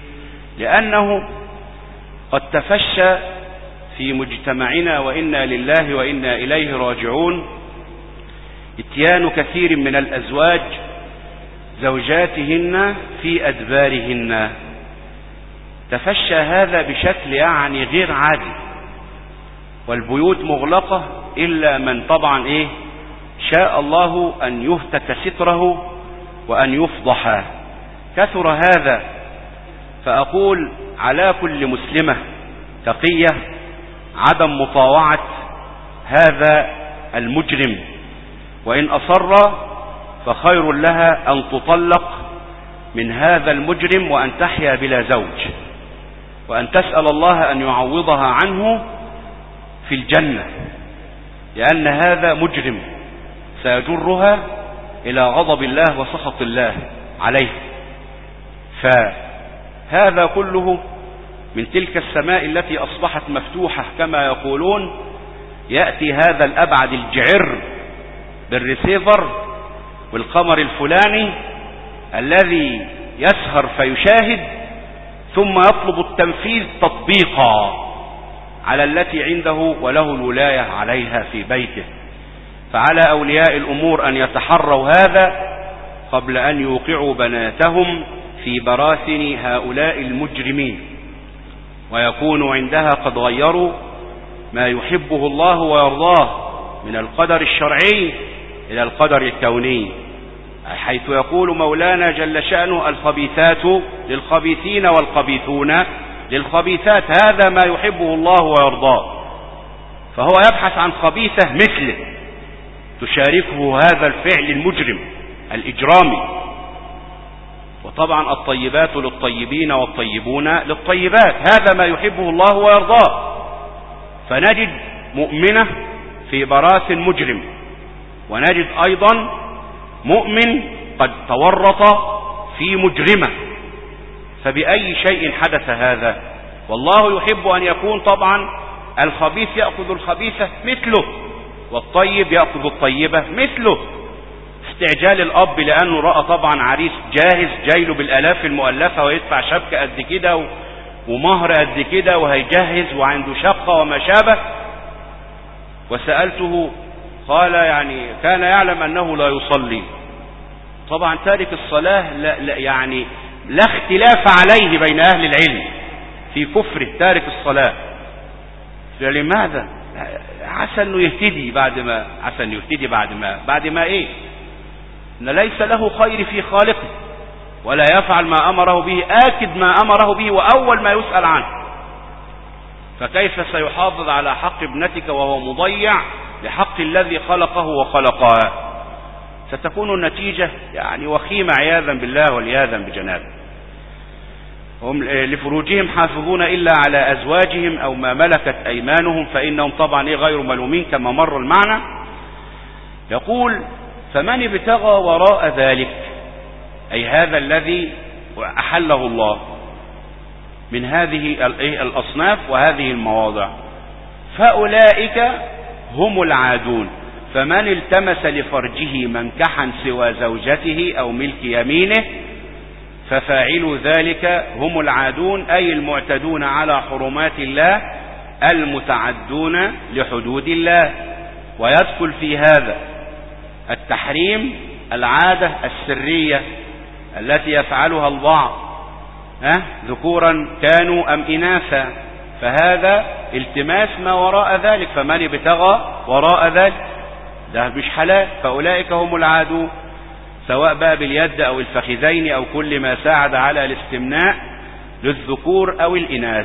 لأنه قد تفشى في مجتمعنا وإنا لله وإنا إليه راجعون اتيان كثير من الأزواج زوجاتهن في أدبارهن. تفشى هذا بشكل يعني غير عادي، والبيوت مغلقة إلا من طبعا إيه شاء الله أن يهتك ستره وأن يفضح. كثر هذا، فأقول على كل مسلمة تقية عدم مطاوعة هذا المجرم، وإن أصر فخير لها أن تطلق من هذا المجرم وأن تحيا بلا زوج، وأن تسأل الله أن يعوضها عنه في الجنة، لأن هذا مجرم سيجرها إلى غضب الله وسخط الله عليه. فهذا كله من تلك السماء التي أصبحت مفتوحة كما يقولون، يأتي هذا الأبعد الجعر بالريسيفر والقمر الفلاني الذي يسهر فيشاهد، ثم يطلب التنفيذ تطبيقا على التي عنده وله الولاية عليها في بيته. فعلى أولياء الأمور أن يتحروا هذا قبل أن يوقعوا بناتهم في براثن هؤلاء المجرمين، ويكونوا عندها قد غيروا ما يحبه الله ويرضاه من القدر الشرعي إلى القدر الكوني، حيث يقول مولانا جل شأنه: الخبيثات للخبيثين والخبيثون للخبيثات. هذا ما يحبه الله ويرضاه، فهو يبحث عن خبيثة مثله تشاركه هذا الفعل المجرم الإجرامي. وطبعا الطيبات للطيبين والطيبون للطيبات، هذا ما يحبه الله ويرضاه. فنجد مؤمنة في براثن مجرم، ونجد أيضا مؤمن قد تورط في مجرمة. فبأي شيء حدث هذا؟ والله يحب أن يكون طبعا الخبيث يأخذ الخبيثة مثله، والطيب يأخذ الطيبة مثله. استعجال الأب لأنه رأى طبعا عريس جاهز جايله بالآلاف المؤلفة، ويدفع شبكة قد كده ومهر قد كده وهيجهز وعنده شقة وما شابه. وسألته قال يعني كان يعلم أنه لا يصلي. طبعا تارك الصلاة لا لا يعني لا اختلاف عليه بين أهل العلم في كفره تارك الصلاة. فلماذا؟ عسى أنه يهتدي بعد ما عسى أنه يهتدي بعد ما بعد ما إيه؟ أن ليس له خير في خالقه، ولا يفعل ما أمره به، آكد ما أمره به وأول ما يسأل عنه. فكيف سيحافظ على حق ابنتك وهو مضيع لحق الذي خلقه وخلقها؟ ستكون النتيجة يعني وخيمة عياذا بالله والعياذا بجنابه. هم لفروجهم حافظون إلا على أزواجهم أو ما ملكت أيمانهم فإنهم طبعا غير ملومين كما مر المعنى. يقول: فمن ابتغى وراء ذلك، أي هذا الذي أحله الله من هذه الأصناف وهذه المواضع، فأولئك هم العادون. فمن التمس لفرجه منكحا سوى زوجته أو ملك يمينه ففاعل ذلك هم العادون، أي المعتدون على حرمات الله المتعدون لحدود الله. ويدخل في هذا التحريم العادة السرية التي يفعلها البعض، أه؟ ذكورا كانوا أم إناثا، فهذا التماس ما وراء ذلك. فمن ابتغى وراء ذلك ده مش حلال، فأولئك هم العادون، سواء بقى باليد أو الفخذين أو كل ما ساعد على الاستمناء للذكور أو الإناث.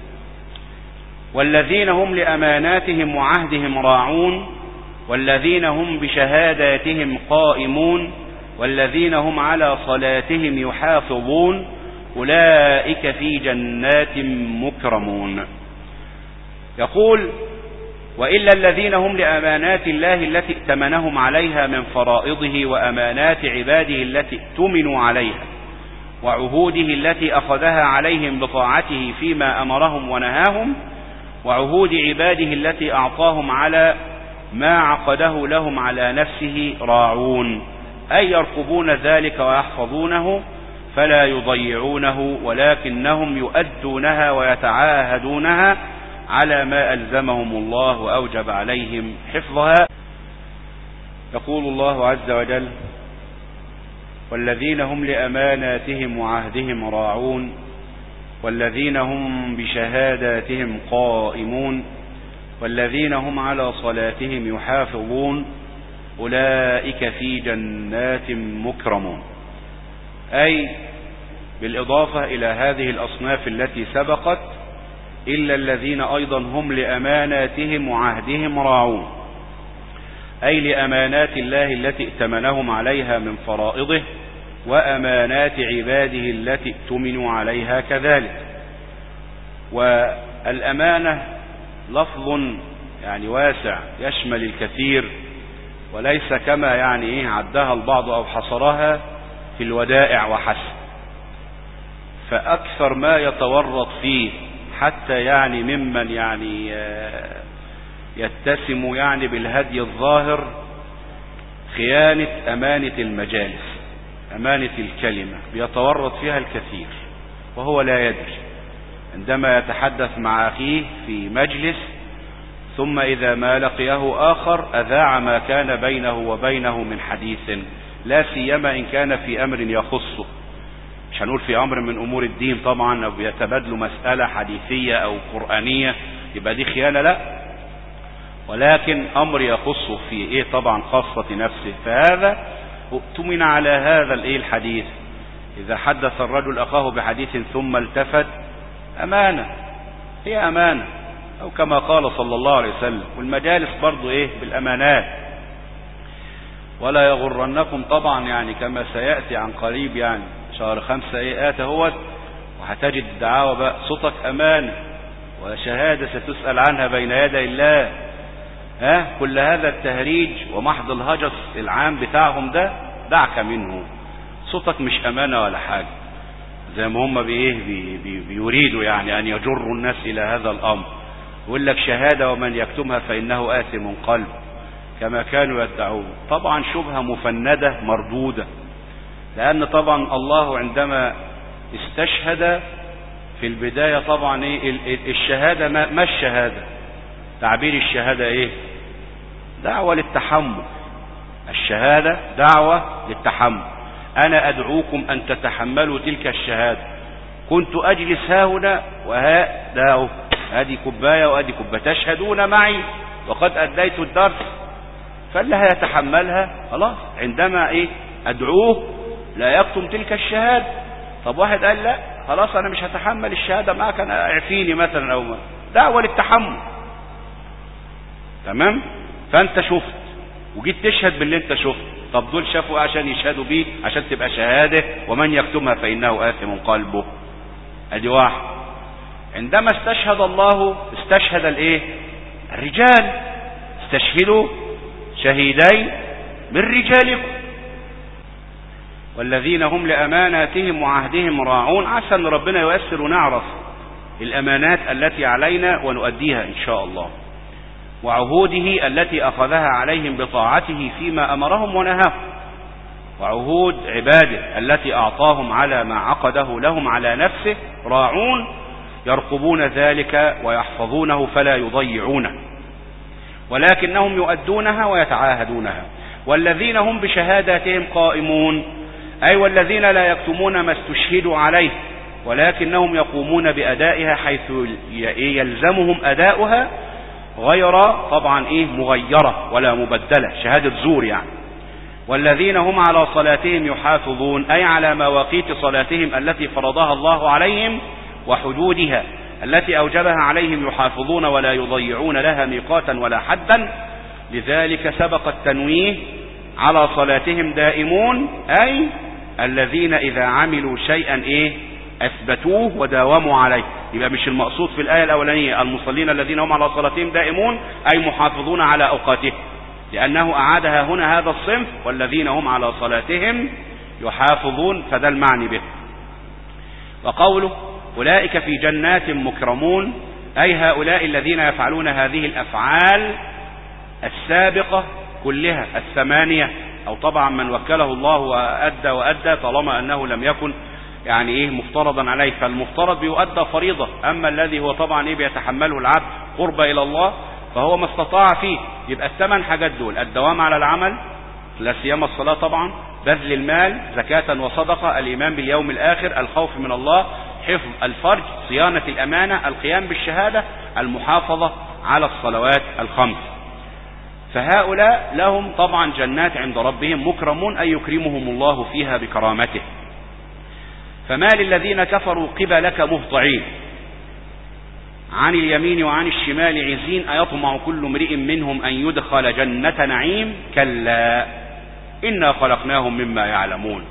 والذين هم لأماناتهم وعهدهم راعون، والذين هم بشهاداتهم قائمون، والذين هم على صلاتهم يحافظون، أولئك في جنات مكرمون. يقول: وإلا الذين هم لأمانات الله التي ائتمنهم عليها من فرائضه وأمانات عباده التي ائتمنوا عليها وعهوده التي أخذها عليهم بطاعته فيما أمرهم ونهاهم، وعهود عباده التي أعطاهم على ما عقده لهم على نفسه راعون، أي يرقبون ذلك ويحفظونه فلا يضيعونه، ولكنهم يؤدونها ويتعاهدونها على ما ألزمهم الله وأوجب عليهم حفظها. يقول الله عز وجل: والذين هم لأماناتهم وعهدهم راعون، والذين هم بشهاداتهم قائمون، والذين هم على صلاتهم يحافظون، أولئك في جنات مكرمون. أي بالإضافة إلى هذه الأصناف التي سبقت إلا الذين أيضا هم لأماناتهم وعهدهم راعون، أي لأمانات الله التي ائتمنهم عليها من فرائضه وأمانات عباده التي ائتمنوا عليها كذلك. والأمانة لفظ يعني واسع يشمل الكثير، وليس كما يعني إيه عدها البعض أو حصرها في الودائع وحسب. فأكثر ما يتورط فيه حتى يعني ممن يعني يتسم يعني بالهدي الظاهر خيانة أمانة المجالس، أمانة الكلمة بيتورط فيها الكثير وهو لا يدري، عندما يتحدث مع أخيه في مجلس ثم إذا ما لقيه آخر أذاع ما كان بينه وبينه من حديث، لا سيما إن كان في أمر يخصه، مش هنقول في أمر من أمور الدين طبعا، أو بيتبادلوا مسألة حديثية أو قرآنية يبقى دي خيانة، لا، ولكن أمر يخصه في إيه طبعا خاصة نفسه، فهذا اؤتمن على هذا الإيه الحديث. إذا حدث الرجل أخاه بحديث ثم التفت، أمانة، هي أمانة، أو كما قال صلى الله عليه وسلم. والمجالس برضو إيه بالأمانات. ولا يغرنكم طبعا يعني كما سيأتي عن قريب يعني شهر خمسة إيه آت هوت، وهتجد الدعاوى بقى صوتك أمانة وشهادة ستسأل عنها بين يدي الله. ها كل هذا التهريج ومحض الهجس العام بتاعهم ده دعك منه، صوتك مش أمانة ولا حاجة، زي ما هم بإيه بي بي بيريدوا يعني أن يجروا الناس إلى هذا الأمر. يقول لك شهادة ومن يكتمها فإنه آثم قلب، كما كانوا يدعون. طبعا شبهة مفندة مردودة، لأن طبعا الله عندما استشهد في البداية طبعا إيه الشهادة، ما الشهادة، تعبير الشهادة إيه؟ دعوة للتحمل. الشهادة دعوة للتحمل، أنا أدعوكم أن تتحملوا تلك الشهادة. كنت أجلس ها هنا وها داو هذه كوباية وهذه كوباية، تشهدون معي وقد أديت الدرس، فاللي هيتحملها خلاص. عندما إيه أدعوه لا يكتم تلك الشهادة. طب واحد قال لا خلاص أنا مش هتحمل الشهادة معك، أنا اعفيني مثلا أو ما، دعوة للتحمل، تمام. فأنت شفت وجيت تشهد باللي أنت شفت، طب دول شافوا عشان يشهدوا بيه عشان تبقى شهادة ومن يكتمها فإنه آثم قلبه. ادي واحد. عندما استشهد الله استشهد الايه الرجال، استشهدوا شهيدين من رجالكم والذين هم لأماناتهم وعهدهم راعون. عسى ان ربنا ييسر ونعرف الأمانات التي علينا ونؤديها إن شاء الله، وعهوده التي أخذها عليهم بطاعته فيما أمرهم ونهاهم، وعهود عباده التي أعطاهم على ما عقده لهم على نفسه راعون، يرقبون ذلك ويحفظونه فلا يضيعونه، ولكنهم يؤدونها ويتعاهدونها. والذين هم بشهاداتهم قائمون، أي والذين لا يكتمون ما استشهدوا عليه ولكنهم يقومون بأدائها حيث يلزمهم أداؤها غير طبعا إيه مغيرة ولا مبدلة، شهادة زور يعني. والذين هم على صلاتهم يحافظون، أي على مواقيت صلاتهم التي فرضها الله عليهم وحدودها التي أوجبها عليهم يحافظون ولا يضيعون لها ميقاتا ولا حدا. لذلك سبق التنويه على صلاتهم دائمون، أي الذين إذا عملوا شيئا إيه أثبتوه وداوموا عليه. يبقى مش المقصود في الآية الأولانية المصلين الذين هم على صلاتهم دائمون أي محافظون على أوقاتهم، لأنه أعادها هنا هذا الصنف والذين هم على صلاتهم يحافظون، فده المعني به. وقوله أولئك في جنات مكرمون، أي هؤلاء الذين يفعلون هذه الأفعال السابقة كلها الثمانية، أو طبعا من وكله الله وأدى وأدى طالما أنه لم يكن يعني إيه مفترضا عليه، فالمفترض بيؤدى فريضة. أما الذي هو طبعا إيه بيتحمله العبد قرب إلى الله فهو ما استطاع فيه. يبقى الثمان حاجات دول: الدوام على العمل، لا سيما الصلاة طبعا، بذل المال زكاة وصدقة، الإيمان باليوم الآخر، الخوف من الله، حفظ الفرج، صيانة الأمانة، القيام بالشهادة، المحافظة على الصلوات الخمس. فهؤلاء لهم طبعا جنات عند ربهم مكرمون، أي يكرمهم الله فيها بكرامته. فما للذين كفروا قبلك مهطعين، عن اليمين وعن الشمال عزين أيطمع كل امرئ منهم أن يدخل جنة نعيم كلا إنا خلقناهم مما يعلمون.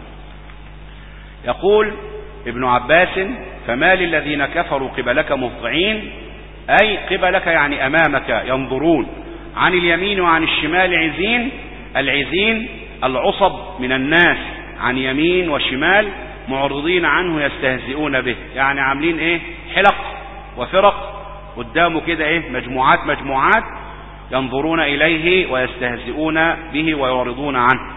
يقول ابن عباس فما للذين كفروا قبلك مهطعين، أي قبلك يعني أمامك ينظرون، عن اليمين وعن الشمال عزين. العزين العصب من الناس عن يمين وشمال معرضين عنه يستهزئون به، يعني عاملين ايه حلق وفرق قدامه كده ايه مجموعات مجموعات ينظرون إليه ويستهزئون به ويعرضون عنه.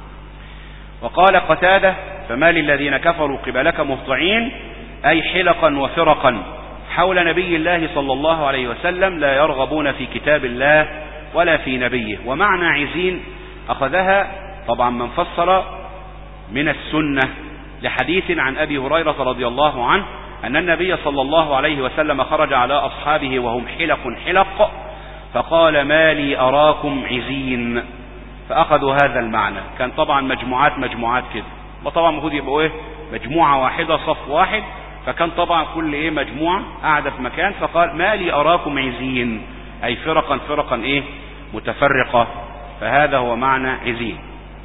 وقال قتادة فما للذين كفروا قبلك مهطعين، أي حلقا وفرقا حول نبي الله صلى الله عليه وسلم لا يرغبون في كتاب الله ولا في نبيه. ومعنى عزين أخذها طبعا من فسر من السنة لحديث عن أبي هريرة رضي الله عنه أن النبي صلى الله عليه وسلم خرج على أصحابه وهم حلق حلق فقال ما لي أراكم عزين، فأخذوا هذا المعنى. كان طبعا مجموعات مجموعات كده، وطبعا المفروض يبقوا ايه مجموعة واحدة صف واحد، فكان طبعا كل ايه مجموعة قاعدة في مكان، فقال ما لي أراكم عزين، أي فرقا فرقا ايه متفرقة، فهذا هو معنى عزين.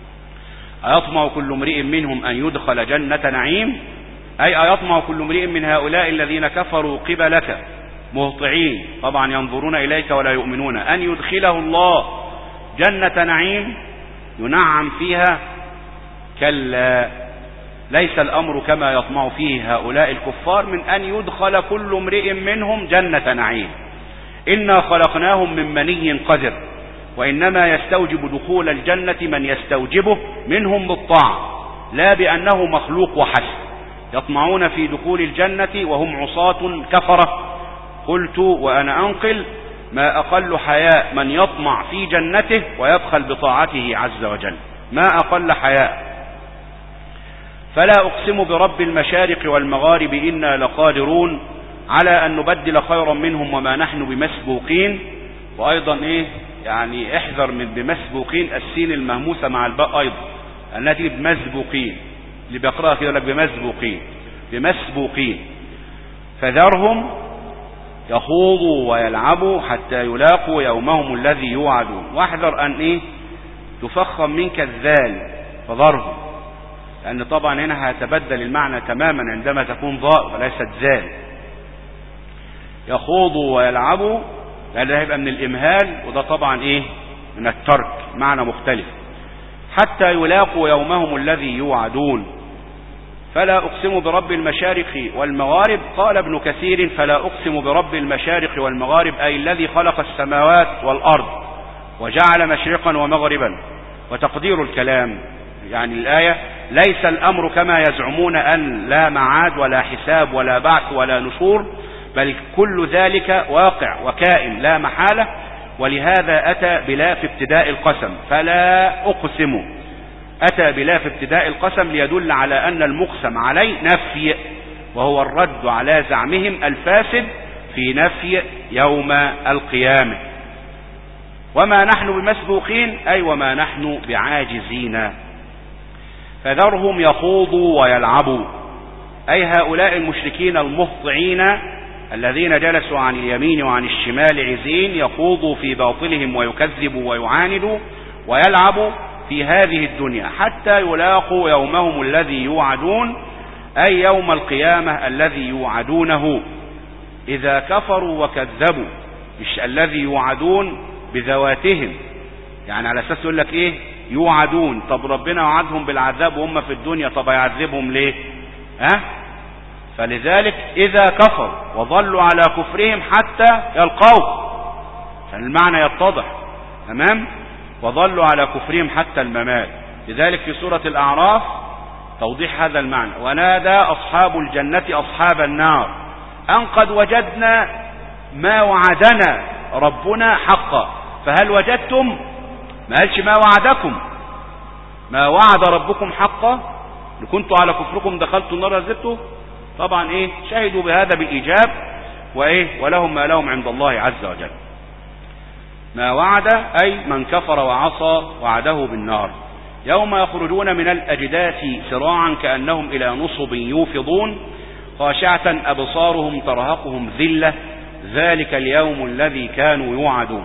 أيطمع كل امرئ منهم أن يدخل جنة نعيم، أي أيطمع كل امرئ من هؤلاء الذين كفروا قبلك مهطعين طبعا ينظرون إليك ولا يؤمنون أن يدخله الله جنة نعيم ينعم فيها، كلا ليس الأمر كما يطمع فيه هؤلاء الكفار من أن يدخل كل امرئ منهم جنة نعيم، إنا خلقناهم من مني قذر، وإنما يستوجب دخول الجنة من يستوجبه منهم بالطاعة لا بأنه مخلوق وحسب، يطمعون في دخول الجنة وهم عصاة كفرة. قلت وأنا أنقل ما أقل حياء من يطمع في جنته ويدخل بطاعته عز وجل، ما أقل حياء. فلا أقسم برب المشارق والمغارب إنا لقادرون على أن نبدل خيرا منهم وما نحن بمسبوقين. وأيضا إيه يعني احذر من بمسبوقين السين المهموسة مع الباء أيضا التي بمسبوقين، اللي بيقرأها كده لك بمسبوقين بمسبوقين. فذرهم يخوضوا ويلعبوا حتى يلاقوا يومهم الذي يوعدون، واحذر أن إيه تفخم منك الذال فذرهم، لأن طبعا هنا هتبدل المعنى تماما عندما تكون ضاء وليست ذال. يخوضوا ويلعبوا لأن ده هيبقى من الإمهال، وده طبعا إيه من الترك معنى مختلف. حتى يلاقوا يومهم الذي يوعدون. فلا أقسم برب المشارق والمغارب، قال ابن كثير فلا أقسم برب المشارق والمغارب أي الذي خلق السماوات والأرض وجعل مشرقا ومغربا. وتقدير الكلام يعني الآية ليس الأمر كما يزعمون أن لا معاد ولا حساب ولا بعث ولا نشور، بل كل ذلك واقع وكائن لا محالة، ولهذا أتى بلا في ابتداء القسم. فلا أقسم أتى بلا في ابتداء القسم ليدل على أن المقسم عليه نفي، وهو الرد على زعمهم الفاسد في نفي يوم القيامة. وما نحن بمسبوقين أي وما نحن بعاجزين. فذرهم يخوضوا ويلعبوا أي هؤلاء المشركين المهطعين الذين جلسوا عن اليمين وعن الشمال عزين يخوضوا في باطلهم ويكذبوا ويعاندوا ويلعبوا في هذه الدنيا حتى يلاقوا يومهم الذي يوعدون أي يوم القيامة الذي يوعدونه. إذا كفروا وكذبوا، مش الذي يوعدون بذواتهم، يعني على أساس يقول لك إيه يوعدون، طب ربنا وعدهم بالعذاب وهم في الدنيا، طب يعذبهم ليه؟ ها؟ فلذلك إذا كفروا وظلوا على كفرهم حتى يلقوا، فالمعنى يتضح تمام، وظلوا على كفرهم حتى الممات. لذلك في سورة الأعراف توضيح هذا المعنى. ونادى أصحاب الجنة أصحاب النار أن قد وجدنا ما وعدنا ربنا حقا فهل وجدتم؟ ما قالش ما وعدكم، ما وعد ربكم حقا، كنتوا على كفركم دخلتوا النار نزلتوا. طبعا ايه شهدوا بهذا بالإيجاب وايه ولهم ما لهم عند الله عز وجل. ما وعد أي من كفر وعصى وعده بالنار. يوم يخرجون من الأجداث سراعا كأنهم إلى نصب يوفضون خاشعة أبصارهم ترهقهم ذلة ذلك اليوم الذي كانوا يوعدون.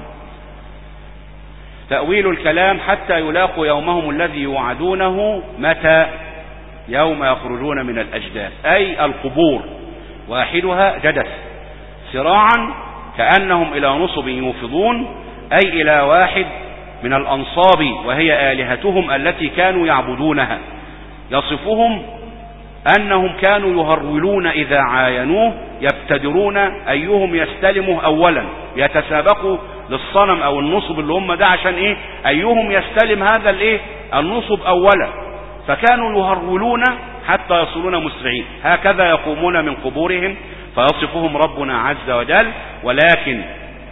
تأويل الكلام حتى يلاقوا يومهم الذي يوعدونه متى؟ يوم يخرجون من الأجداث، أي القبور، واحدها جدث، سراعا كأنهم إلى نصب يوفضون، أي إلى واحد من الأنصاب وهي آلهتهم التي كانوا يعبدونها. يصفهم أنهم كانوا يهرولون إذا عاينوه، يبتدرون أيهم يستلمه أولا، يتسابقوا للصنم أو النصب اللي هم ده عشان إيه؟ أيهم يستلم هذا الإيه؟ النصب أولا. فكانوا يهرولون حتى يصلون مسرعين، هكذا يقومون من قبورهم. فيصفهم ربنا عز وجل: ولكن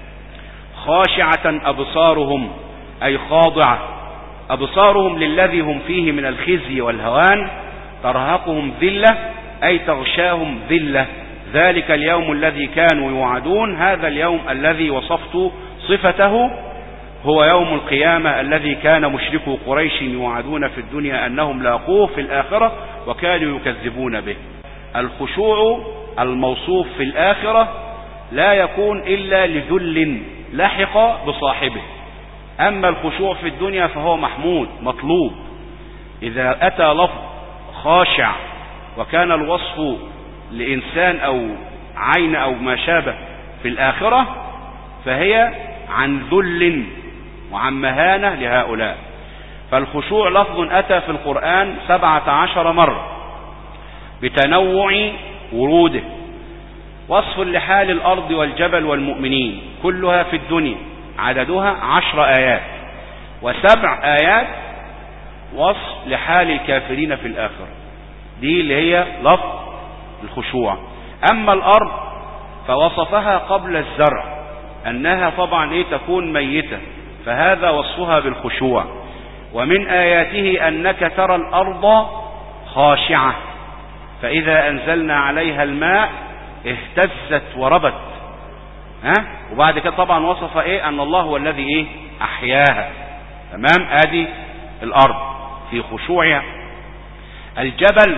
خاشعة أبصارهم، أي خاضعة أبصارهم للذي هم فيه من الخزي والهوان، ترهقهم ذلة، أي تغشاهم ذلة. ذلك اليوم الذي كانوا يوعدون، هذا اليوم الذي وصفت صفته هو يوم القيامة الذي كان مشركو قريش يوعدون في الدنيا أنهم لاقوه في الآخرة وكانوا يكذبون به. الخشوع الموصوف في الآخرة لا يكون إلا لذل لحق بصاحبه، أما الخشوع في الدنيا فهو محمود مطلوب. إذا أتى لفظ خاشع وكان الوصف لإنسان أو عين أو ما شابه في الآخرة، فهي عن ذل وعن مهانة لهؤلاء. فالخشوع لفظ أتى في القرآن سبعة عشر مرة بتنوع وروده، وصف لحال الأرض والجبل والمؤمنين، كلها في الدنيا عددها عشر آيات، وسبع آيات وصف لحال الكافرين في الآخرة، دي اللي هي لفظ الخشوع. أما الأرض فوصفها قبل الزرع أنها طبعا إيه؟ تكون ميتة، فهذا وصفها بالخشوع. ومن آياته أنك ترى الأرض خاشعة فإذا أنزلنا عليها الماء اهتزت وربت، ها؟ وبعد كده طبعا وصف إيه؟ أن الله هو الذي إيه؟ أحياها. تمام؟ آدي الأرض في خشوعها. الجبل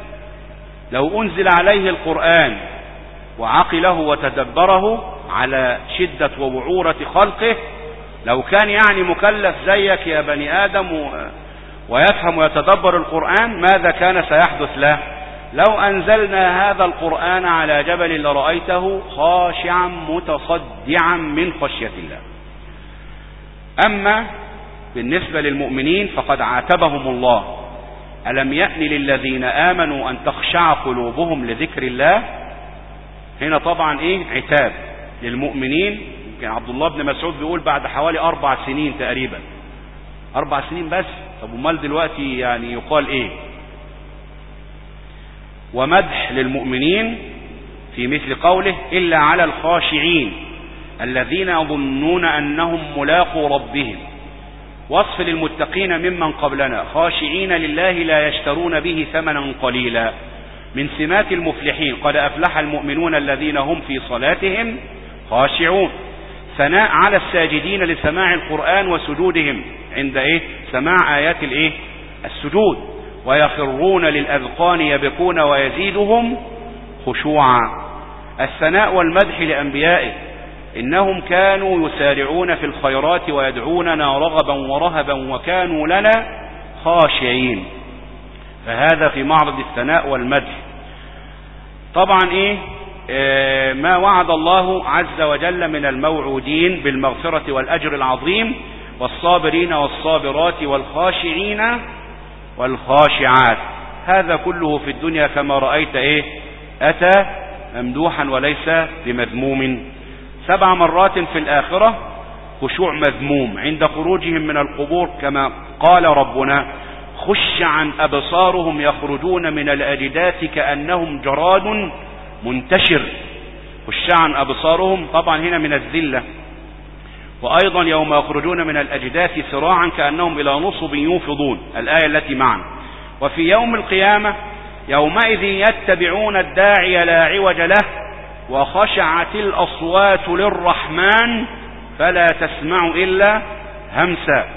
لو أنزل عليه القرآن وعقله وتدبره على شدة ووعورة خلقه، لو كان يعني مكلف زيك يا بني آدم ويفهم ويتدبر القرآن، ماذا كان سيحدث له؟ لو أنزلنا هذا القرآن على جبل لرأيته خاشعا متصدعا من خشية الله. أما بالنسبة للمؤمنين فقد عاتبهم الله: ألم يأن للذين آمنوا أن تخشع قلوبهم لذكر الله. هنا طبعا إيه؟ عتاب للمؤمنين. كان عبد الله بن مسعود بيقول بعد حوالي أربع سنين تقريبا، أربع سنين بس، طب ومال دلوقتي يعني يقال إيه؟ ومدح للمؤمنين في مثل قوله: إلا على الخاشعين الذين يظنون أنهم ملاقو ربهم. وصف للمتقين ممن قبلنا: خاشعين لله لا يشترون به ثمنا قليلا. من سمات المفلحين: قد أفلح المؤمنون الذين هم في صلاتهم خاشعون. ثناء على الساجدين لسماع القرآن وسجودهم عند إيه؟ سماع آيات الإيه؟ السجود. ويخرون للأذقان يبكون ويزيدهم خشوعا. الثناء والمدح لأنبيائه: إنهم كانوا يسارعون في الخيرات ويدعوننا رغبا ورهبا وكانوا لنا خاشعين. فهذا في معرض الثناء والمدح. طبعا إيه؟ آه ما وعد الله عز وجل من الموعودين بالمغفرة والأجر العظيم، والصابرين والصابرات والخاشعين والخاشعات، هذا كله في الدنيا كما رأيت إيه؟ أتى ممدوحا وليس بمذموم. سبع مرات في الآخرة خشوع مذموم عند خروجهم من القبور، كما قال ربنا: خش عن أبصارهم يخرجون من الأجداث كأنهم جراد منتشر. خش عن أبصارهم طبعا هنا من الذلة. وأيضا يوم يخرجون من الأجداث سراعا كأنهم إلى نصب يوفضون، الآية التي معنا. وفي يوم القيامة: يومئذ يتبعون الداعي لا عوج له وخشعت الأصوات للرحمن فلا تسمع إلا همسا.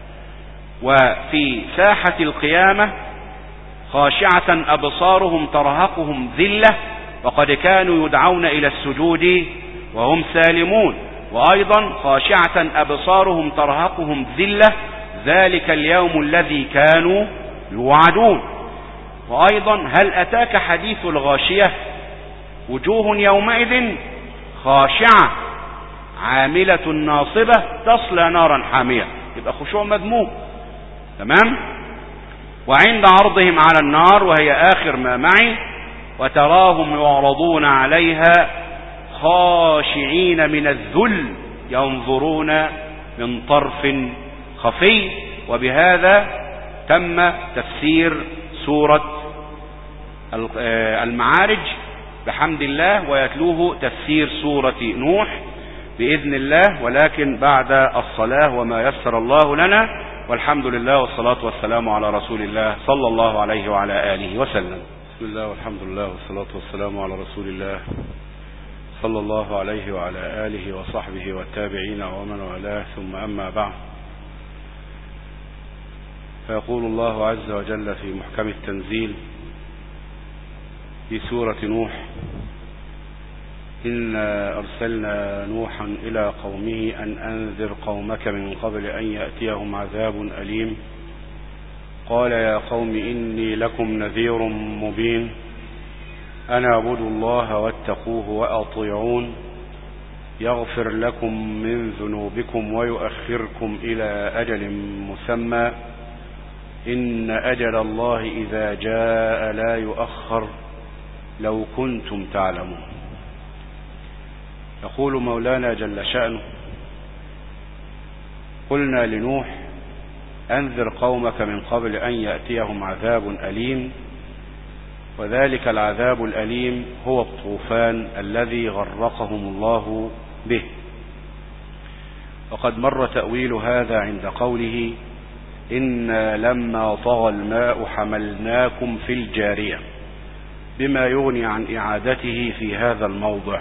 وفي ساحة القيامة: خاشعة أبصارهم ترهقهم ذلة وقد كانوا يدعون إلى السجود وهم سالمون، وأيضا خاشعة أبصارهم ترهقهم ذلة ذلك اليوم الذي كانوا يوعدون. وأيضا هل أتاك حديث الغاشية وجوه يومئذ خاشعة عاملة ناصبة تصلى نارا حامية، يبقى خشوع مذموم. تمام. وعند عرضهم على النار وهي آخر ما معي وتراهم يعرضون عليها خاشعين من الذل ينظرون من طرف خفي. وبهذا تم تفسير سورة المعارج بحمد الله، ويتلوه تفسير سورة نوح بإذن الله، ولكن بعد الصلاة وما يسر الله لنا، والحمد لله والصلاة والسلام على رسول الله صلى الله عليه وعلى آله وسلم. بسم الله والحمد لله والصلاة والسلام على رسول الله صلى الله عليه وعلى آله وصحبه والتابعين ومن والاه، ثم أما بعد. فيقول الله عز وجل في محكم التنزيل في سورة نوح: إنا أرسلنا نوحا إلى قومه أن أنذر قومك من قبل أن يأتيهم عذاب أليم. قال يا قوم إني لكم نذير مبين أن اعبدوا الله واتقوه وأطيعون يغفر لكم من ذنوبكم ويؤخركم إلى أجل مسمى إن أجل الله إذا جاء لا يؤخر لو كنتم تعلمون. يقول مولانا جل شأنه: قلنا لنوح أنذر قومك من قبل أن يأتيهم عذاب أليم، وذلك العذاب الأليم هو الطوفان الذي غرقهم الله به. وقد مر تأويل هذا عند قوله: إنا لما طغى الماء حملناكم في الجارية، بما يغني عن إعادته في هذا الموضع.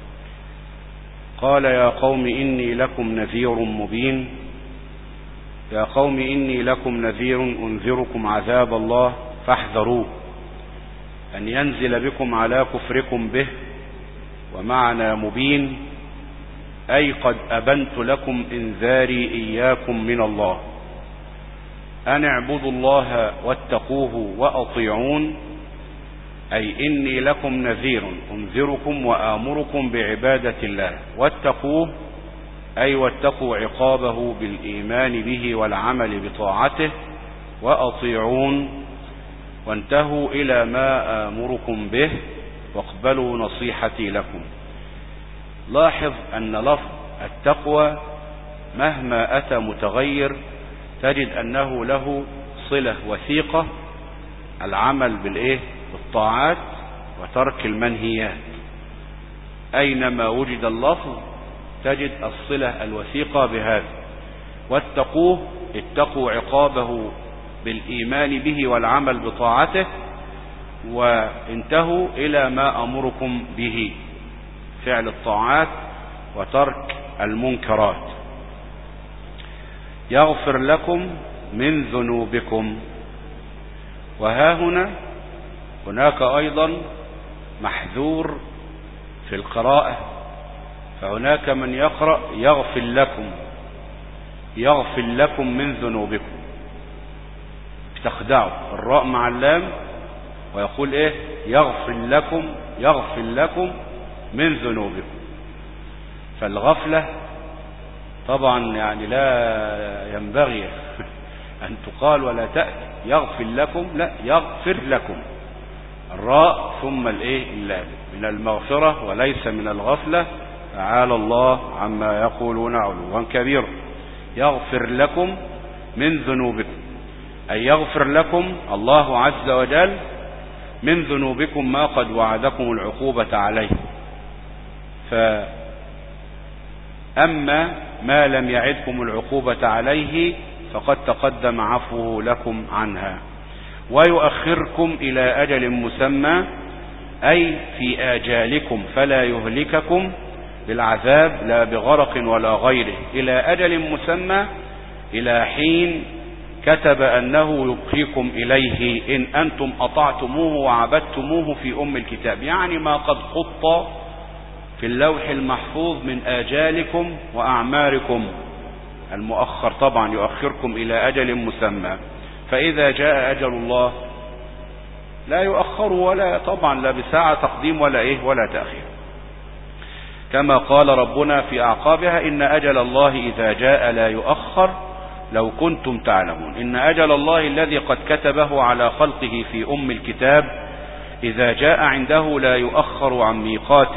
قال يا قوم إني لكم نذير مبين. يا قوم إني لكم نذير أنذركم عذاب الله فاحذروه أن ينزل بكم على كفركم به. ومعنى مبين أي قد أبنت لكم إنذاري إياكم من الله أن اعبدوا الله واتقوه وأطيعون، أي إني لكم نذير أنذركم وآمركم بعبادة الله، واتقوه أي واتقوا عقابه بالإيمان به والعمل بطاعته، وأطيعون وانتهوا إلى ما آمركم به واقبلوا نصيحتي لكم. لاحظ أن لفظ التقوى مهما أتى متغير تجد أنه له صلة وثيقة، العمل بالإيه؟ بالطاعات وترك المنهيات. أينما وجد اللفظ تجد الصلة الوثيقة بهذا. واتقوه اتقوا عقابه بالإيمان به والعمل بطاعته، وانتهوا إلى ما أمركم به، فعل الطاعات وترك المنكرات. يغفر لكم من ذنوبكم. وها هنا هناك أيضا محذور في القراءة، فهناك من يقرأ يغفر لكم، يغفر لكم من ذنوبكم، تخدعوا الراء مع اللام ويقول ايه؟ يغفر لكم، يغفر لكم من ذنوبكم. فالغفلة طبعا يعني لا ينبغي أن تقال ولا تأتي يغفر لكم، لا، يغفر لكم، الراء ثم الايه؟ اللام، من المغفرة وليس من الغفلة، تعالى الله عما يقولون علوا كبيرا. يغفر لكم من ذنوبكم، أي يغفر لكم الله عز وجل من ذنوبكم ما قد وعدكم العقوبة عليه. فأما ما لم يعدكم العقوبة عليه فقد تقدم عفوه لكم عنها. ويؤخركم إلى أجل مسمى، أي في آجالكم فلا يهلككم بالعذاب لا بغرق ولا غيره، إلى أجل مسمى، إلى حين كتب أنه يبقيكم إليه إن أنتم أطعتموه وعبدتموه في أم الكتاب، يعني ما قد خط في اللوح المحفوظ من آجالكم وأعماركم، المؤخر طبعا يؤخركم إلى أجل مسمى، فإذا جاء أجل الله لا يؤخر ولا طبعا لا بساعة تقديم ولا إيه ولا تأخير، كما قال ربنا في أعقابها: إن أجل الله إذا جاء لا يؤخر لو كنتم تعلمون. إن أجل الله الذي قد كتبه على خلقه في أم الكتاب إذا جاء عنده لا يؤخر عن ميقاته،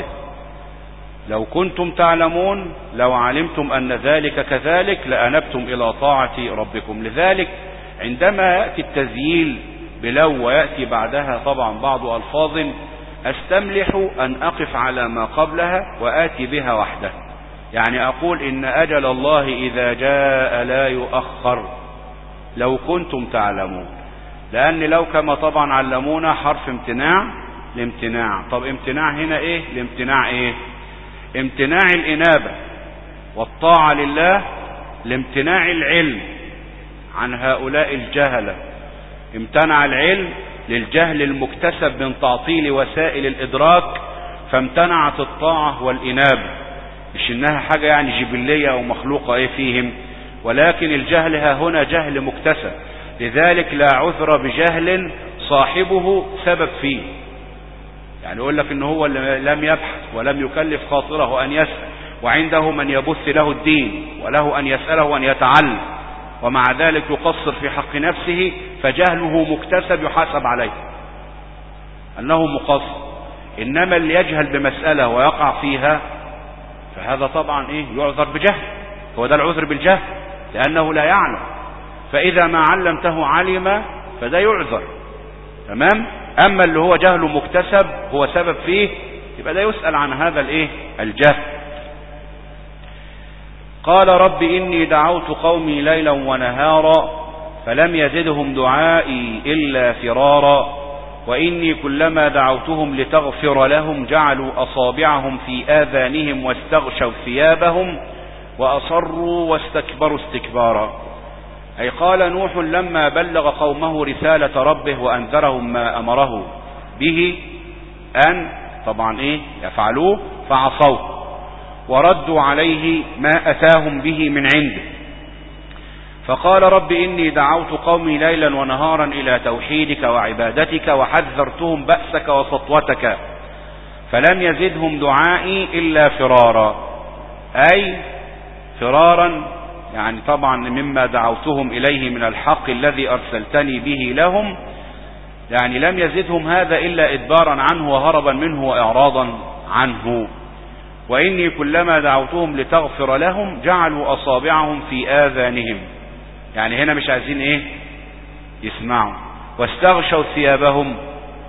لو كنتم تعلمون لو علمتم أن ذلك كذلك لأنبتم إلى طاعة ربكم. لذلك عندما يأتي التذييل بلو ويأتي بعدها طبعا بعض ألفاظ أستملح أن أقف على ما قبلها وآتي بها وحدها، يعني أقول إن أجل الله إذا جاء لا يؤخر لو كنتم تعلمون، لأن لو كما طبعا علمونا حرف امتناع لامتناع. طب امتناع هنا إيه؟ لامتناع إيه؟ امتناع الإنابة والطاعة لله، لامتناع العلم عن هؤلاء الجهلة. امتنع العلم للجهل المكتسب من تعطيل وسائل الإدراك، فامتنعت الطاعة والإنابة، مش إنها حاجة يعني جبلية أو مخلوقة إيه فيهم، ولكن الجهل ها هنا جهل مكتسب، لذلك لا عذر بجهل صاحبه سبب فيه. يعني يقول لك إن هو لم يبحث ولم يكلف خاطره أن يسأل، وعنده من يبث له الدين وله أن يسأله وأن يتعلم، ومع ذلك يقصر في حق نفسه، فجهله مكتسب يحاسب عليه أنه مقصر. إنما اللي يجهل بمسألة ويقع فيها فهذا طبعا إيه؟ يعذر بجهل، هو ده العذر بالجهل لأنه لا يعلم، فإذا ما علمته علم فده يعذر، تمام. أما اللي هو جهله مكتسب هو سبب فيه يبقى ده يسأل عن هذا الإيه؟ الجهل. قال رب إني دعوت قومي ليلا ونهارا فلم يزدهم دعائي إلا فرارا، وإني كلما دعوتهم لتغفر لهم جعلوا أصابعهم في آذانهم واستغشوا ثيابهم وأصروا واستكبروا استكبارا. أي قال نوح لما بلغ قومه رسالة ربه وأنذرهم ما أمره به أن طبعا إيه يفعلوه فعصوه وردوا عليه ما أتاهم به من عنده، فقال رب إني دعوت قومي ليلا ونهارا إلى توحيدك وعبادتك وحذرتهم بأسك وسطوتك فلم يزدهم دعائي إلا فرارا. أي فرارا يعني طبعا مما دعوتهم إليه من الحق الذي أرسلتني به لهم، يعني لم يزدهم هذا إلا إدبارا عنه وهربا منه وإعراضا عنه. وإني كلما دعوتهم لتغفر لهم جعلوا أصابعهم في آذانهم، يعني هنا مش عايزين إيه يسمعوا، واستغشوا ثيابهم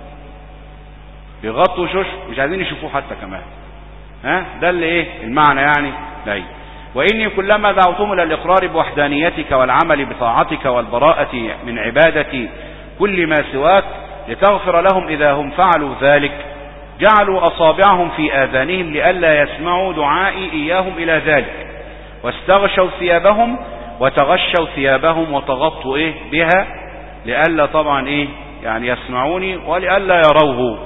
بيغطوا شوش مش عايزين يشوفوه حتى كمان، ها ده اللي إيه المعنى يعني لا. وإني كلما دعوتهم إلى الإقرار بوحدانيتك والعمل بطاعتك والبراءة من عبادة كل ما سواك لتغفر لهم إذا هم فعلوا ذلك جعلوا أصابعهم في آذانهم لئلا يسمعوا دعائي إياهم إلى ذلك، واستغشوا ثيابهم وتغشوا ثيابهم وتغطوا إيه بها لئلا طبعا إيه يعني يسمعوني ولئلا يروه.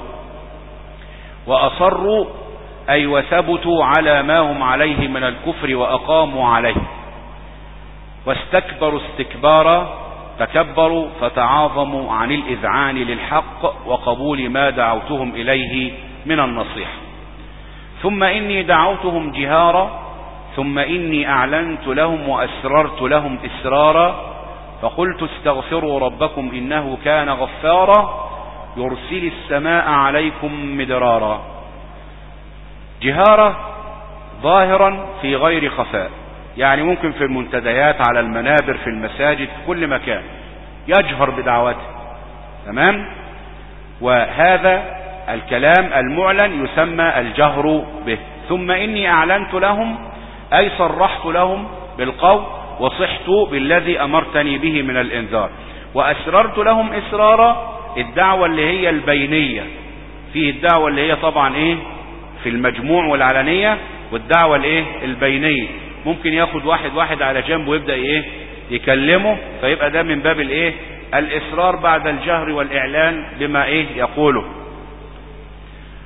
وأصروا أي وثبتوا على ما هم عليه من الكفر وأقاموا عليه. واستكبروا استكبارا تكبروا فتعاظموا عن الإذعان للحق وقبول ما دعوتهم إليه من النصيحة. ثم إني دعوتهم جهارا ثم إني أعلنت لهم وأسررت لهم إسرارا فقلت استغفروا ربكم إنه كان غفارا يرسل السماء عليكم مدرارا. جهارة ظاهرا في غير خفاء، يعني ممكن في المنتديات على المنابر في المساجد في كل مكان يجهر بدعوته، تمام. وهذا الكلام المعلن يسمى الجهر به. ثم إني أعلنت لهم أي صرحت لهم بالقول وصحت بالذي أمرتني به من الإنذار. وأسررت لهم إسرارا الدعوة اللي هي البينية، فيه الدعوة اللي هي طبعا إيه في المجموع والعلنية، والدعوة الايه البينية ممكن ياخد واحد واحد على جنب ويبدأ ايه يكلمه، فيبقى ده من باب الايه الإصرار بعد الجهر والإعلان بما ايه يقوله.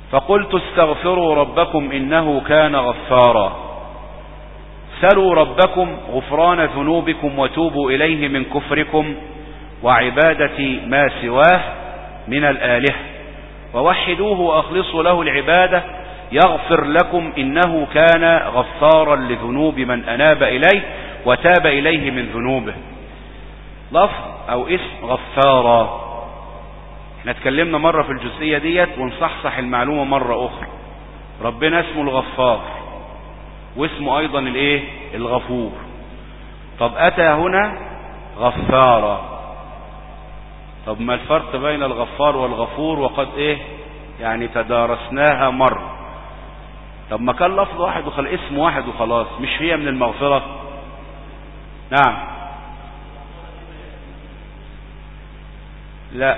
فقلت استغفروا ربكم إنه كان غفارا. سلوا ربكم غفران ذنوبكم وتوبوا إليه من كفركم وعبادة ما سواه من الآلهة ووحدوه وأخلصوا له العبادة يغفر لكم إنه كان غفارا لذنوب من أناب إليه وتاب إليه من ذنوبه. لفظ أو اسم غفارا. احنا اتكلمنا مرة في الجزئية ديت ونصحصح المعلومة مرة أخرى. ربنا اسمه الغفار واسمه أيضا الايه الغفور. طب أتى هنا غفارا. طب ما الفرق بين الغفار والغفور وقد ايه يعني تدارسناها مرة. طب ما كان لفظ واحد وخلاص اسم واحد وخلاص مش هي من المغفرة؟ نعم. لا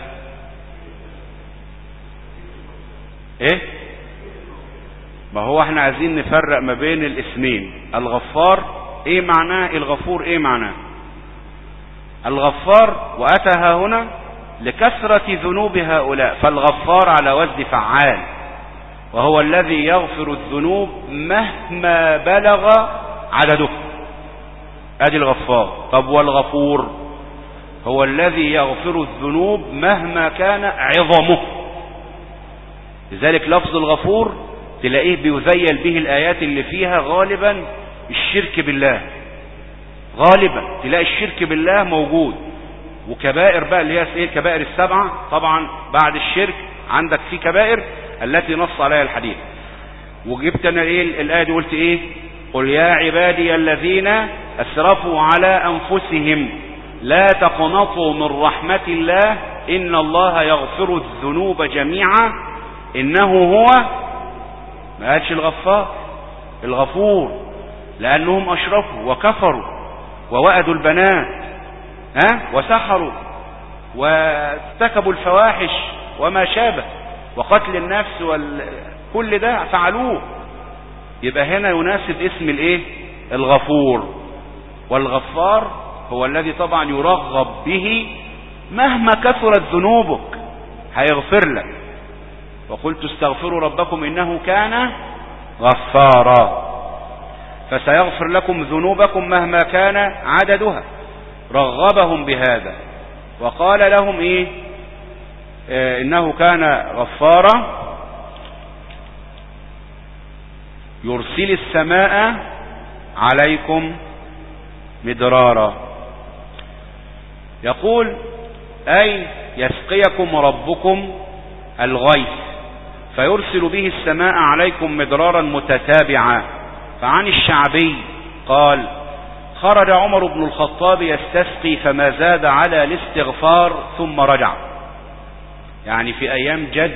ايه ما هو احنا عايزين نفرق ما بين الاسمين. الغفار ايه معناه؟ الغفور ايه معناه؟ الغفار واتها هنا لكثرة ذنوب هؤلاء، فالغفار على وزن فعال، وهو الذي يغفر الذنوب مهما بلغ عدده. ادي الغفار. طب والغفور هو الذي يغفر الذنوب مهما كان عظمه. لذلك لفظ الغفور تلاقيه بيذيل به الآيات اللي فيها غالبا الشرك بالله. غالبا تلاقي الشرك بالله موجود. وكبائر بقى اللي هي ايه الكبائر السبعة. طبعا بعد الشرك عندك في كبائر التي نص عليها الحديث. وجبت انا ايه الآية دي قلت ايه؟ قل يا عبادي الذين اسرفوا على انفسهم لا تقنطوا من رحمة الله ان الله يغفر الذنوب جميعا انه هو، ما قالش الغفار، الغفور، لانهم اشرفوا وكفروا ووأدوا البنات ها وسحروا وارتكبوا الفواحش وما شابه وقتل النفس وكل ده فعلوه. يبقى هنا يناسب اسم الايه الغفور. والغفار هو الذي طبعا يرغب به مهما كثرت ذنوبك هيغفر لك. وقلت استغفروا ربكم إنه كان غفارا فسيغفر لكم ذنوبكم مهما كان عددها. رغبهم بهذا وقال لهم إيه آه إنه كان غفارا يرسل السماء عليكم مدرارا. يقول أي يسقيكم ربكم الغيث فيرسل به السماء عليكم مدرارا متتابعا. فعن الشعبي قال خرج عمر بن الخطاب يستسقي فما زاد على الاستغفار ثم رجع. يعني في أيام جد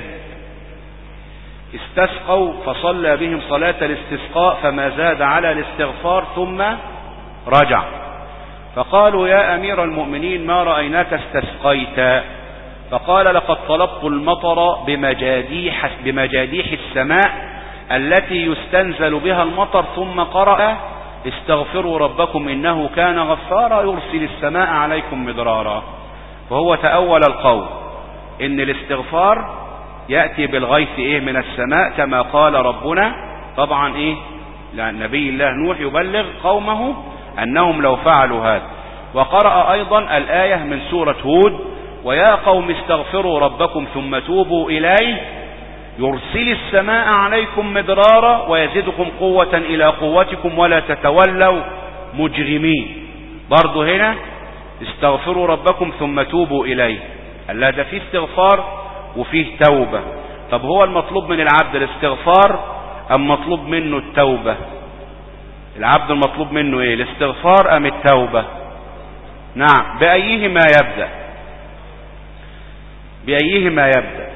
استسقوا فصلى بهم صلاة الاستسقاء فما زاد على الاستغفار ثم رجع. فقالوا يا أمير المؤمنين ما رأيناك استسقيت. فقال لقد طلبت المطر بمجاديح, بمجاديح السماء التي يستنزل بها المطر. ثم قرأ استغفروا ربكم إنه كان غفارا يرسل السماء عليكم مدرارا. وهو تأول القول إن الاستغفار يأتي بالغيث إيه من السماء كما قال ربنا. طبعا إيه لأن نبي الله نوح يبلغ قومه أنهم لو فعلوا هذا. وقرأ أيضا الآية من سورة هود ويا قوم استغفروا ربكم ثم توبوا إليه يرسل السماء عليكم مدرارا ويزدكم قوة إلى قوتكم ولا تتولوا مجرمين. برضو هنا استغفروا ربكم ثم توبوا إليه. الله ده فيه استغفار وفيه توبة. طب هو المطلوب من العبد الاستغفار أم مطلوب منه التوبة؟ العبد المطلوب منه ايه الاستغفار أم التوبة؟ نعم. بأيهما يبدأ؟ بأيهما يبدأ؟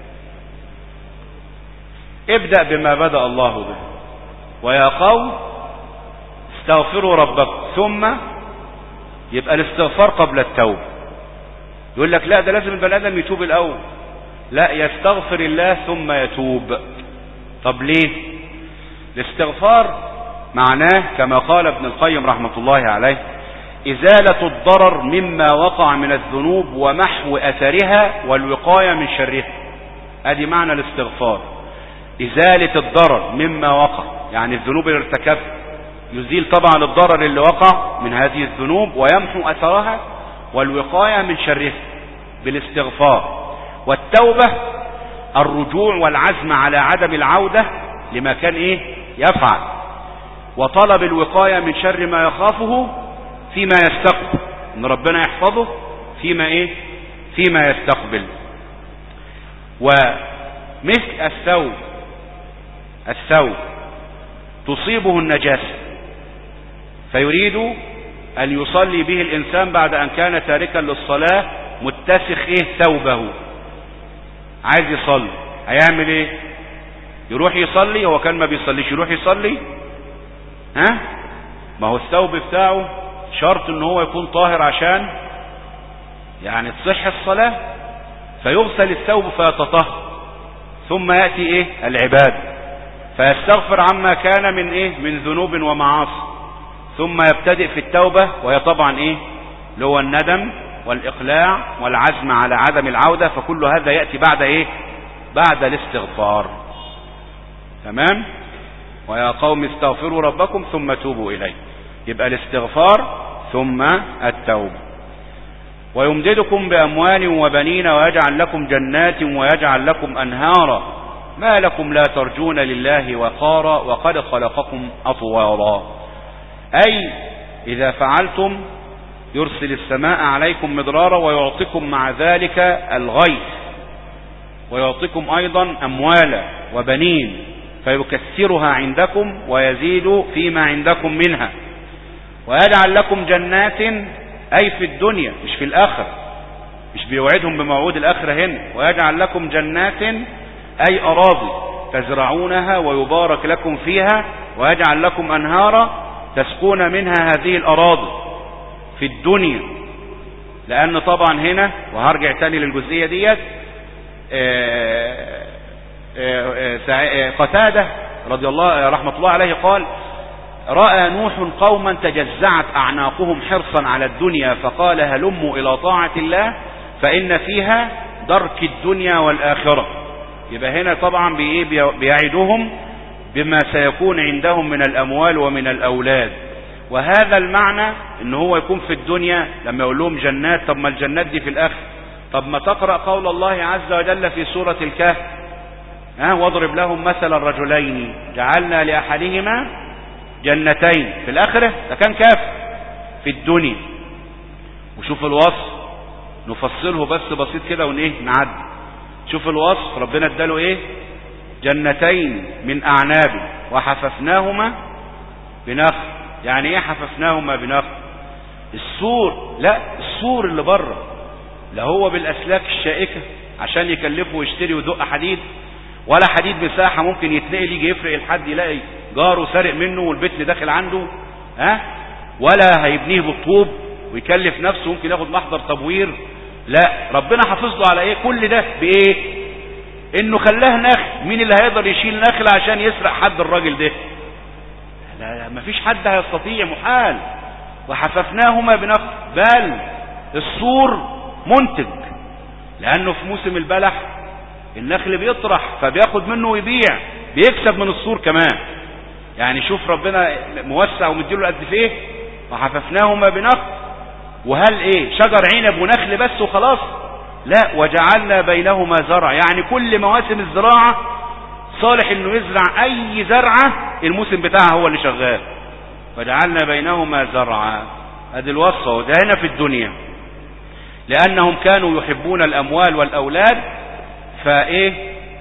ابدأ بما بدأ الله به. ويا قوم استغفروا ربكم ثم يبقى الاستغفار قبل التوبة. يقول لك لا ده لازم البني آدم يتوب الأول. لا يستغفر الله ثم يتوب. طب ليه؟ الاستغفار معناه كما قال ابن القيم رحمة الله عليه إزالة الضرر مما وقع من الذنوب ومحو أثرها والوقاية من شرها. ادي معنى الاستغفار. إزالة الضرر مما وقع، يعني الذنوب اللي ارتكبت يزيل طبعا الضرر اللي وقع من هذه الذنوب ويمحو أثرها، والوقاية من شرها بالاستغفار. والتوبة الرجوع والعزم على عدم العودة لما كان ايه يفعل، وطلب الوقاية من شر ما يخافه فيما يستقبل، ان ربنا يحفظه فيما ايه فيما يستقبل. ومثل الثوب الثوب تصيبه النجاسة فيريد أن يصلي به الإنسان بعد أن كان تاركا للصلاة متسخ إيه ثوبه، عايز يصلي، هيعمل إيه؟ يروح يصلي، هو كان ما بيصليش يروح يصلي، ها؟ ما هو الثوب بتاعه شرط إن هو يكون طاهر عشان يعني تصح الصلاة، فيغسل الثوب فيتطهر، ثم يأتي إيه؟ العبادة، فيستغفر عما كان من إيه؟ من ذنوب ومعاصي، ثم يبتدئ في التوبة، وهي طبعا ايه اللي هو الندم والاقلاع والعزم على عدم العودة، فكل هذا يأتي بعد ايه بعد الاستغفار. تمام. ويا قوم استغفروا ربكم ثم توبوا اليه، يبقى الاستغفار ثم التوبة. ويمددكم باموال وبنين ويجعل لكم جنات ويجعل لكم انهارا ما لكم لا ترجون لله وقارا وقد خلقكم اطوارا. أي إذا فعلتم يرسل السماء عليكم مدرارا ويعطيكم مع ذلك الغيث، ويعطيكم أيضا أموالا وبنين فيكثرها عندكم ويزيد فيما عندكم منها، ويجعل لكم جنات أي في الدنيا مش في الآخرة، مش بيوعدهم بموعود الآخرة هنا، ويجعل لكم جنات أي أراضي تزرعونها ويبارك لكم فيها، ويجعل لكم أنهارا تسكون منها هذه الأراضي في الدنيا. لأن طبعا هنا وهرجع تاني للجزئية ديت، قتادة رضي الله رحمة الله عليه قال: رأى نوح قوما تجزعت أعناقهم حرصا على الدنيا فقال هلموا إلى طاعة الله فإن فيها درك الدنيا والآخرة. يبقى هنا طبعا بيعدهم بما سيكون عندهم من الأموال ومن الأولاد، وهذا المعنى ان هو يكون في الدنيا لما يقول لهم جنات. طب ما الجنات دي في الآخر، طب ما تقرأ قول الله عز وجل في سورة الكهف: ها واضرب لهم مثل الرجلين جعلنا لأحدهما جنتين في الآخرة، ده كان كاف في الدنيا. وشوف الوصف نفصله بس بسيط كده ونيه نعد. شوف الوصف ربنا اداله ايه: جنتين من أعناب وحففناهما بنخل. يعني ايه حففناهما بنخل؟ السور، لا السور اللي بره، لا هو بالأسلاك الشائكة عشان يكلفه ويشتري ويدق حديد، ولا حديد مساحة ممكن يتنقل يجي يفرق الحد يلاقي جاره سارق منه والبيت اللي داخل عنده، ها، ولا هيبنيه بالطوب ويكلف نفسه ممكن ياخد محضر تبوير. لا، ربنا حافظ له على ايه كل ده؟ بايه؟ انه خلاه نخل. مين اللي هيقدر يشيل نخل عشان يسرق حد الراجل ده؟ لا لا، مفيش حد هيستطيع، محال. وحففناهما بنخل، بل السور منتج، لانه في موسم البلح النخل بيطرح فبياخد منه ويبيع، بيكسب من السور كمان. يعني شوف ربنا موسع ومديله قد ايه. وحففناهما بنخل، وهل ايه شجر عنب ونخل بس وخلاص؟ لا، وجعلنا بينهما زرع، يعني كل مواسم الزراعة صالح انه يزرع اي زرعة الموسم بتاعها هو اللي شغال. وجعلنا بينهما زرعا، هذه الوصفة. وده هنا في الدنيا، لانهم كانوا يحبون الاموال والاولاد، فايه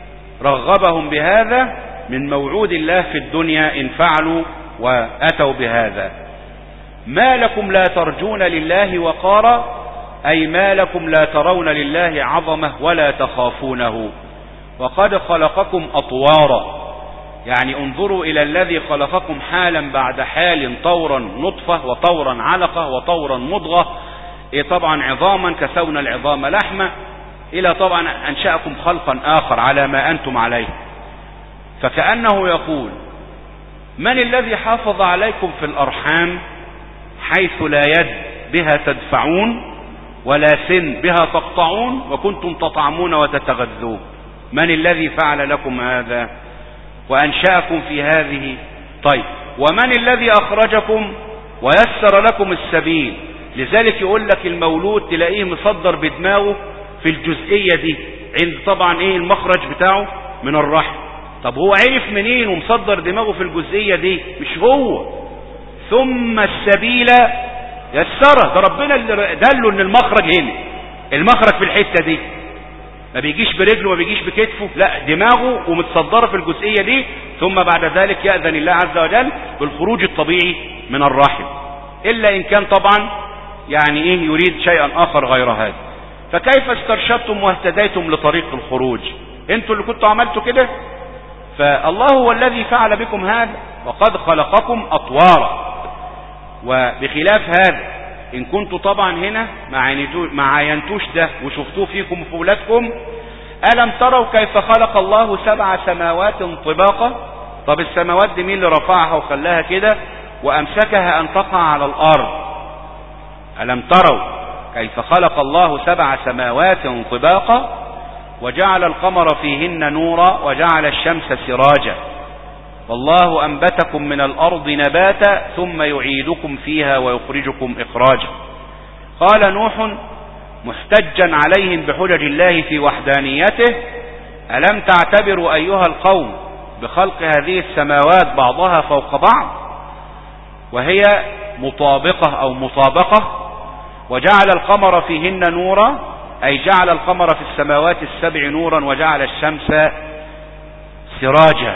رغبهم بهذا من موعود الله في الدنيا ان فعلوا واتوا بهذا. ما لكم لا ترجون لله وقارا، أي ما لكم لا ترون لله عظمة ولا تخافونه. وقد خلقكم أطوارا، يعني انظروا إلى الذي خلقكم حالا بعد حال، طورا نطفة وطورا علقة وطورا مضغة، إيه طبعا عظاما كسونا العظام لحمة، إلى طبعا أنشأكم خلقا آخر على ما أنتم عليه. فكأنه يقول: من الذي حافظ عليكم في الأرحام حيث لا يد بها تدفعون ولا سن بها تقطعون وكنتم تطعمون وتتغذون؟ من الذي فعل لكم هذا؟ وأنشأكم في هذه. طيب ومن الذي أخرجكم ويسر لكم السبيل؟ لذلك يقول لك المولود تلاقيه مصدر بدماغه في الجزئية دي، عند طبعا ايه المخرج بتاعه من الرحم. طب هو عرف منين ومصدر دماغه في الجزئية دي؟ مش هو. ثم السبيل يسره، ده ربنا اللي دله ان المخرج هنا، المخرج في الحتة دي، ما بيجيش برجله ما بيجيش بكتفه، لا دماغه ومتصدره في الجزئية دي. ثم بعد ذلك يأذن الله عز وجل بالخروج الطبيعي من الرحم، إلا إن كان طبعا يعني إيه يريد شيئا آخر غير هذا. فكيف استرشدتم واهتديتم لطريق الخروج؟ انتوا اللي كنتوا عملتوا كده؟ فالله هو الذي فعل بكم هذا، وقد خلقكم أطوارا. وبخلاف هذا إن كنتوا طبعا هنا ما عاينتوش ده وشفتوه فيكم في ولادكم، ألم تروا كيف خلق الله سبع سماوات طباقا؟ طب السماوات دي مين اللي رفعها وخلاها كده وأمسكها أن تقع على الأرض؟ ألم تروا كيف خلق الله سبع سماوات طباقا وجعل القمر فيهن نورا وجعل الشمس سراجا والله أنبتكم من الأرض نباتا ثم يعيدكم فيها ويخرجكم إخراجا. قال نوح محتجا عليهم بحجج الله في وحدانيته: ألم تعتبروا أيها القوم بخلق هذه السماوات بعضها فوق بعض وهي مطابقة أو مطابقة، وجعل القمر فيهن نورا، أي جعل القمر في السماوات السبع نورا وجعل الشمس سراجا.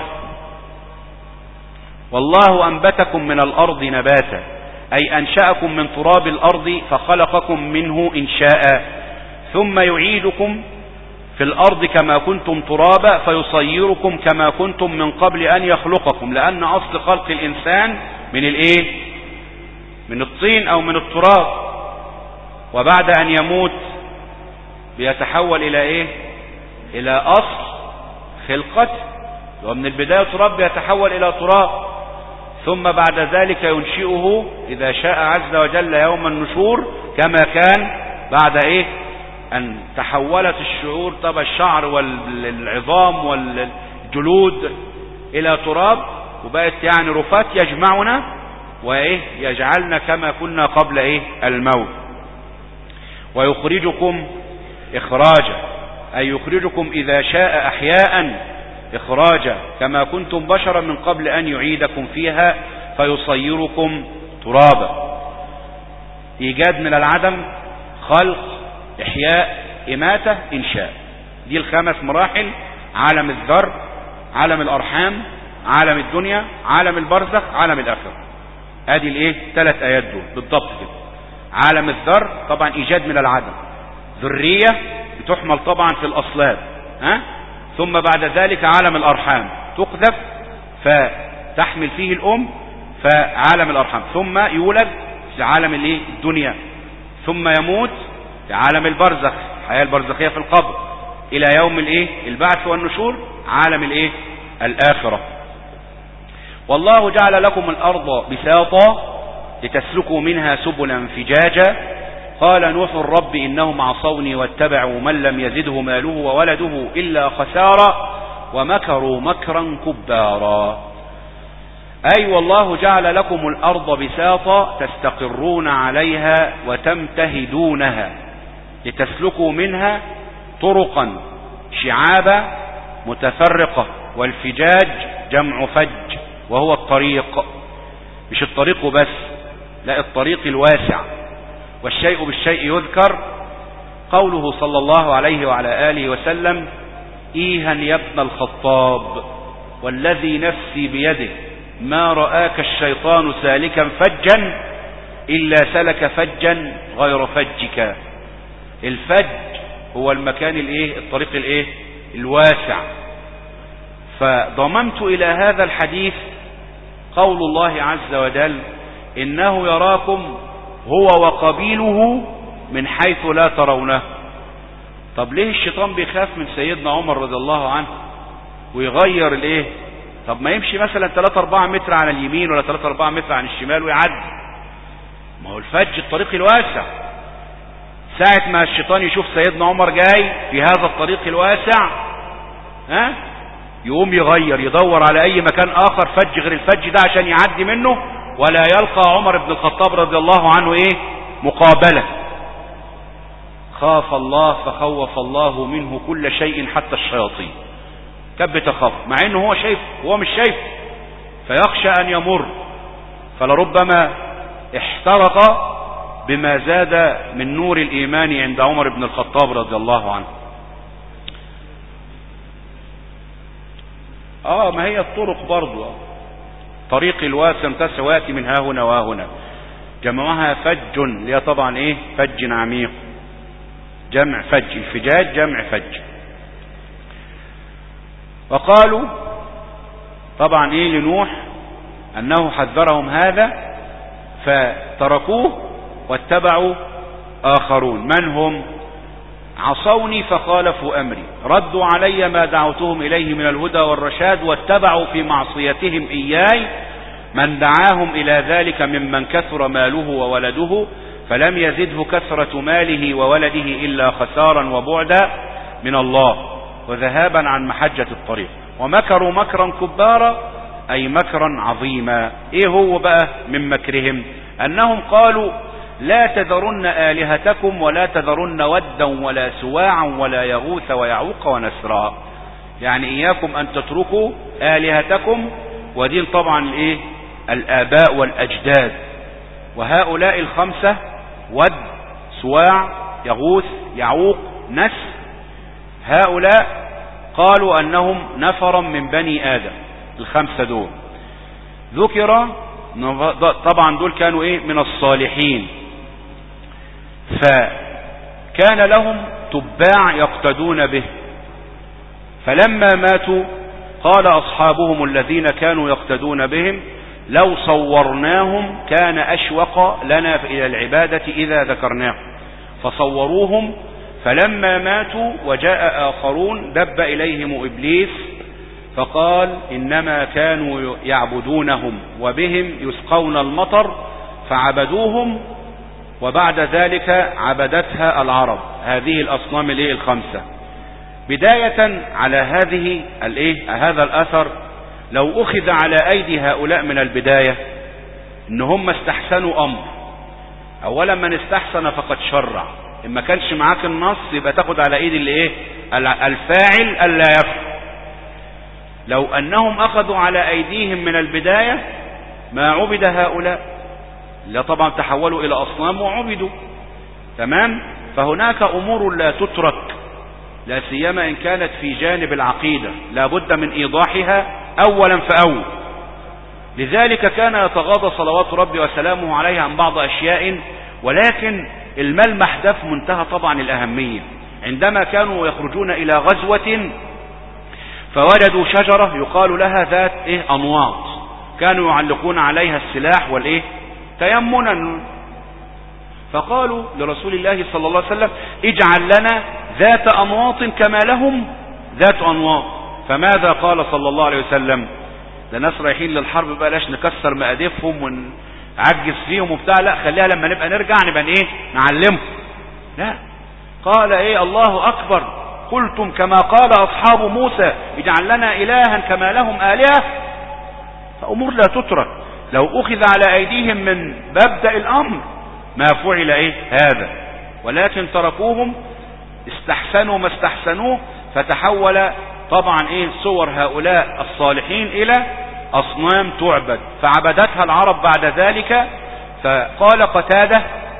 والله أنبتكم من الأرض نباتا، أي أنشأكم من تراب الأرض فخلقكم منه إنشاء، ثم يعيدكم في الأرض كما كنتم ترابا فيصيركم كما كنتم من قبل أن يخلقكم، لأن أصل خلق الإنسان من الإيه؟ من الطين أو من التراب، وبعد أن يموت بيتحول إلى إيه؟ إلى أصل خلقته، ومن البداية تراب بيتحول إلى تراب، ثم بعد ذلك ينشئه إذا شاء عز وجل يوم النشور كما كان بعد إيه؟ أن تحولت الشعور طب الشعر والعظام والجلود إلى تراب، وبقت يعني رفات يجمعنا وإيه يجعلنا كما كنا قبل إيه الموت. ويخرجكم إخراجا، أي يخرجكم إذا شاء أحياء إخراجا كما كنتم بشرا من قبل أن يعيدكم فيها فيصيركم ترابا. إيجاد من العدم، خلق، إحياء، إماتة، إنشاء، دي الخمس مراحل: عالم الذر، عالم الأرحام، عالم الدنيا، عالم البرزخ، عالم الآخرة. هذه الايه ثلاث آيات دول بالضبط كده. عالم الذر طبعا إيجاد من العدم، ذرية بتحمل طبعا في الأصلاب، ها؟ ثم بعد ذلك عالم الأرحام تقذف فتحمل فيه الأم فعالم الأرحام، ثم يولد في عالم الايه الدنيا، ثم يموت في عالم البرزخ، الحياة البرزخية في القبر، إلى يوم الايه البعث والنشور، عالم الايه الآخرة. والله جعل لكم الأرض بساطا لتسلكوا منها سبلا فجاجا. قال نوح رب إنهم عصوني واتبعوا من لم يزده ماله وولده إلا خسارا ومكروا مكرا كبارا. أي والله جعل لكم الأرض بساطا تستقرون عليها وتمتهدونها لتسلكوا منها طرقا شعابا متفرقة، والفجاج جمع فج وهو الطريق، مش الطريق بس، لا الطريق الواسع. والشيء بالشيء يذكر، قوله صلى الله عليه وعلى آله وسلم: إيها يا ابن الخطاب والذي نفسي بيده ما رآك الشيطان سالكا فجا إلا سلك فجا غير فجك. الفج هو المكان الايه الطريق الايه الواسع. فضممت إلى هذا الحديث قول الله عز وجل: إنه يراكم هو وقبيله من حيث لا ترونه. طب ليه الشيطان بيخاف من سيدنا عمر رضي الله عنه ويغير الايه؟ طب ما يمشي مثلا ثلاثة أربعة متر على اليمين ولا ثلاثة أربعة متر عن الشمال ويعدي. ما هو الفج الطريق الواسع. ساعة ما الشيطان يشوف سيدنا عمر جاي في هذا الطريق الواسع، ها، يقوم يغير يدور على اي مكان اخر فج غير الفج ده عشان يعدي منه، ولا يلقى عمر بن الخطاب رضي الله عنه ايه مقابلة. خاف الله فخوف الله منه كل شيء حتى الشياطين، كان بتخاف مع انه هو شايف هو مش شايف، فيخشى ان يمر، فلربما احترق بما زاد من نور الايمان عند عمر بن الخطاب رضي الله عنه. اه ما هي الطرق برضو، طريق الواسع تسع وياتي من ها هنا وها هنا، جمعها فج، اللي هي طبعا ايه فج عميق، جمع فج، الفجاج جمع فج. وقالوا طبعا ايه لنوح انه حذرهم هذا فتركوه واتبعوا اخرون، من هم؟ عصوني فخالفوا امري، ردوا علي ما دعوتهم اليه من الهدى والرشاد، واتبعوا في معصيتهم اياي من دعاهم الى ذلك ممن كثر ماله وولده، فلم يزده كثرة ماله وولده الا خسارا وبعدا من الله وذهابا عن محجة الطريق، ومكروا مكرا كبارا اي مكرا عظيما. ايه هو بقى من مكرهم؟ انهم قالوا لا تذرن آلهتكم ولا تذرن ودا ولا سواعا ولا يغوث ويعوق ونسرا، يعني إياكم أن تتركوا آلهتكم، ودين طبعا الإيه الآباء والأجداد، وهؤلاء الخمسة ود سواع يغوث يعوق نسر، هؤلاء قالوا أنهم نفرا من بني آدم، الخمسة دول ذكر طبعا دول كانوا إيه من الصالحين، فكان لهم تباع يقتدون به، فلما ماتوا قال أصحابهم الذين كانوا يقتدون بهم لو صورناهم كان أشوق لنا إلى العبادة إذا ذكرناهم، فصوروهم، فلما ماتوا وجاء آخرون دب إليهم إبليس فقال إنما كانوا يعبدونهم وبهم يسقون المطر فعبدوهم، وبعد ذلك عبدتها العرب هذه الأصنام الايه الخمسة. بداية على هذه الايه هذا الأثر لو أخذ على أيدي هؤلاء من البداية إن هم استحسنوا أمر، أولا من استحسن فقد شرع، إن ما كانش معاك النص يبقى تاخد على أيدي الايه الفاعل ألا يفعل. لو أنهم أخذوا على أيديهم من البداية ما عبد هؤلاء، لا طبعا تحولوا إلى أصنام وعبدوا، تمام. فهناك أمور لا تترك، لا سيما إن كانت في جانب العقيدة لا بد من إيضاحها أولا فأول. لذلك كان يتغاضى صلوات ربي وسلامه عليه عن بعض أشياء، ولكن الملمح ده في منتهى طبعا الأهمية. عندما كانوا يخرجون إلى غزوة فوجدوا شجرة يقال لها ذات إيه أنواط، كانوا يعلقون عليها السلاح والإيه تيمنا، فقالوا لرسول الله صلى الله عليه وسلم اجعل لنا ذات أنواط كما لهم ذات أنواط. فماذا قال صلى الله عليه وسلم؟ ده ناس رايحين للحرب بقى لاش نكسر مقادفهم ونعجز فيهم وبتاع، لا خليها لما نبقى نرجع نبقى ايه نعلمهم. لا، قال ايه الله اكبر، قلتم كما قال اصحاب موسى اجعل لنا الها كما لهم آلهة. فامور لا تترك، لو اخذ على ايديهم من مبدأ الامر ما فعل ايه هذا، ولكن تركوهم استحسنوا ما استحسنوه، فتحول طبعا ايه صور هؤلاء الصالحين الى اصنام تعبد، فعبدتها العرب بعد ذلك. فقال قتادة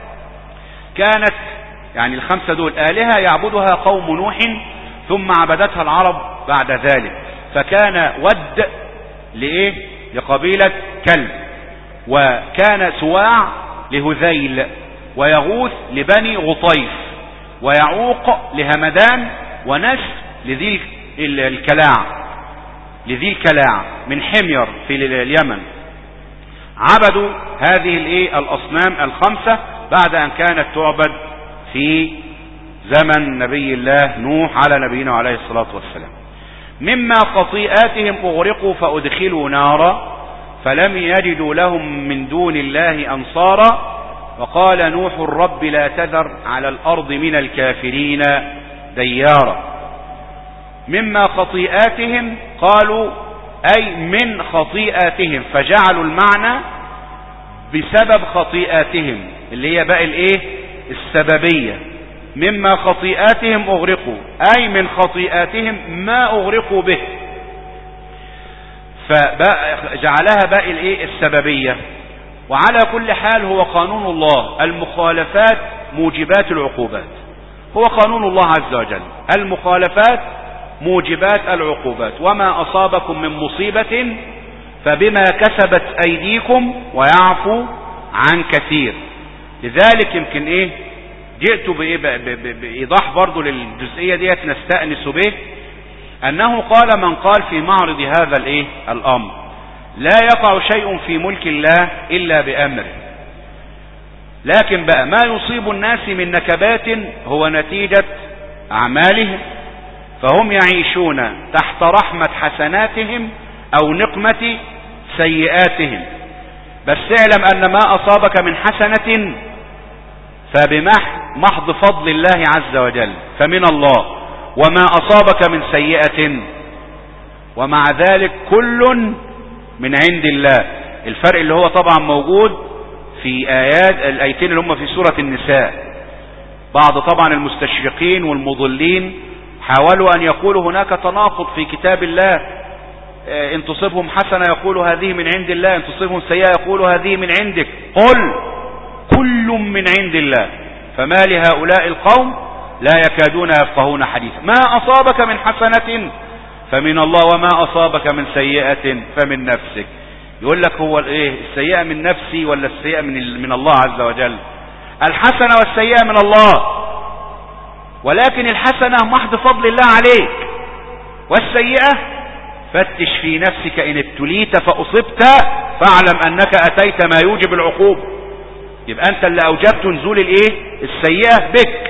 كانت يعني الخمسة دول آلهة يعبدها قوم نوح ثم عبدتها العرب بعد ذلك، فكان ود لإيه لقبيلة كلب، وكان سواع لهذيل، ويغوث لبني غطيف، ويعوق لهمدان، ونسر لذي الكلاع لذي الكلاع من حمير في اليمن. عبدوا هذه الايه الاصنام الخمسة بعد ان كانت تعبد في زمن نبي الله نوح على نبينا عليه الصلاة والسلام. مما خطيئاتهم اغرقوا فادخلوا نارا فلم يجدوا لهم من دون الله انصارا، وقال نوح الرب لا تذر على الارض من الكافرين ديارا. مما خطيئاتهم قالوا أي من خطيئاتهم، فجعلوا المعنى بسبب خطيئاتهم اللي هي بقى الايه السببية. مما خطيئاتهم اغرقوا، اي من خطيئاتهم ما اغرقوا به، فجعلها بقى الايه السببية. وعلى كل حال هو قانون الله، المخالفات موجبات العقوبات، هو قانون الله عز وجل، المخالفات موجبات العقوبات. وما أصابكم من مصيبة فبما كسبت أيديكم ويعفو عن كثير. لذلك يمكن ايه جئت بإيه بإيضاح برضو للجزئية ديت نستأنس به، أنه قال من قال في معرض هذا الايه الأمر لا يقع شيء في ملك الله إلا بأمره، لكن بقى ما يصيب الناس من نكبات هو نتيجة أعمالهم، فهم يعيشون تحت رحمة حسناتهم أو نقمة سيئاتهم. بس اعلم أن ما أصابك من حسنة فبمحض فضل الله عز وجل فمن الله، وما أصابك من سيئة ومع ذلك كل من عند الله. الفرق اللي هو طبعا موجود في آيات الآيتين اللي هم في سورة النساء. بعض طبعا المستشرقين والمضلين حاولوا أن يقولوا هناك تناقض في كتاب الله، إن تصبهم حسنة يقولوا هذه من عند الله، إن تصبهم سيئة يقولوا هذه من عندك. قل كل من عند الله فما لهؤلاء القوم لا يكادون يفقهون حديثا. ما أصابك من حسنة فمن الله وما أصابك من سيئة فمن نفسك. يقول لك هو الايه السيئة من نفسي ولا السيئة من من الله عز وجل؟ الحسنة والسيئة من الله، ولكن الحسنة محض فضل الله عليك، والسيئة فتش في نفسك إن ابتليت فأصبت فاعلم أنك أتيت ما يوجب العقوبة. يبقى أنت اللي أوجبت نزول الايه السيئة بك.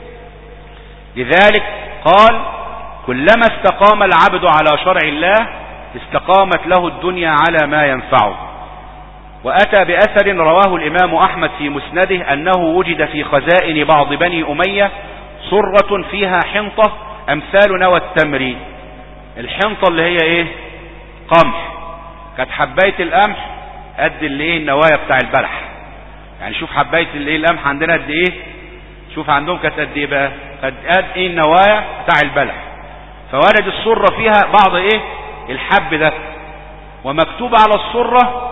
لذلك قال كلما استقام العبد على شرع الله استقامت له الدنيا على ما ينفعه. وأتى بأثر رواه الإمام أحمد في مسنده أنه وجد في خزائن بعض بني أمية صرة فيها حنطة أمثال نوى التمر. الحنطة اللي هي ايه قمح، كانت حباية القمح قد اللي ايه النوايا بتاع البلح. يعني شوف حباية اللي ايه القمح عندنا قد ايه، شوف عندهم كانت قد ايه بقى، قد قد ايه النوايا بتاع البلح. فورد الصرة فيها بعض ايه الحب ده، ومكتوب على الصرة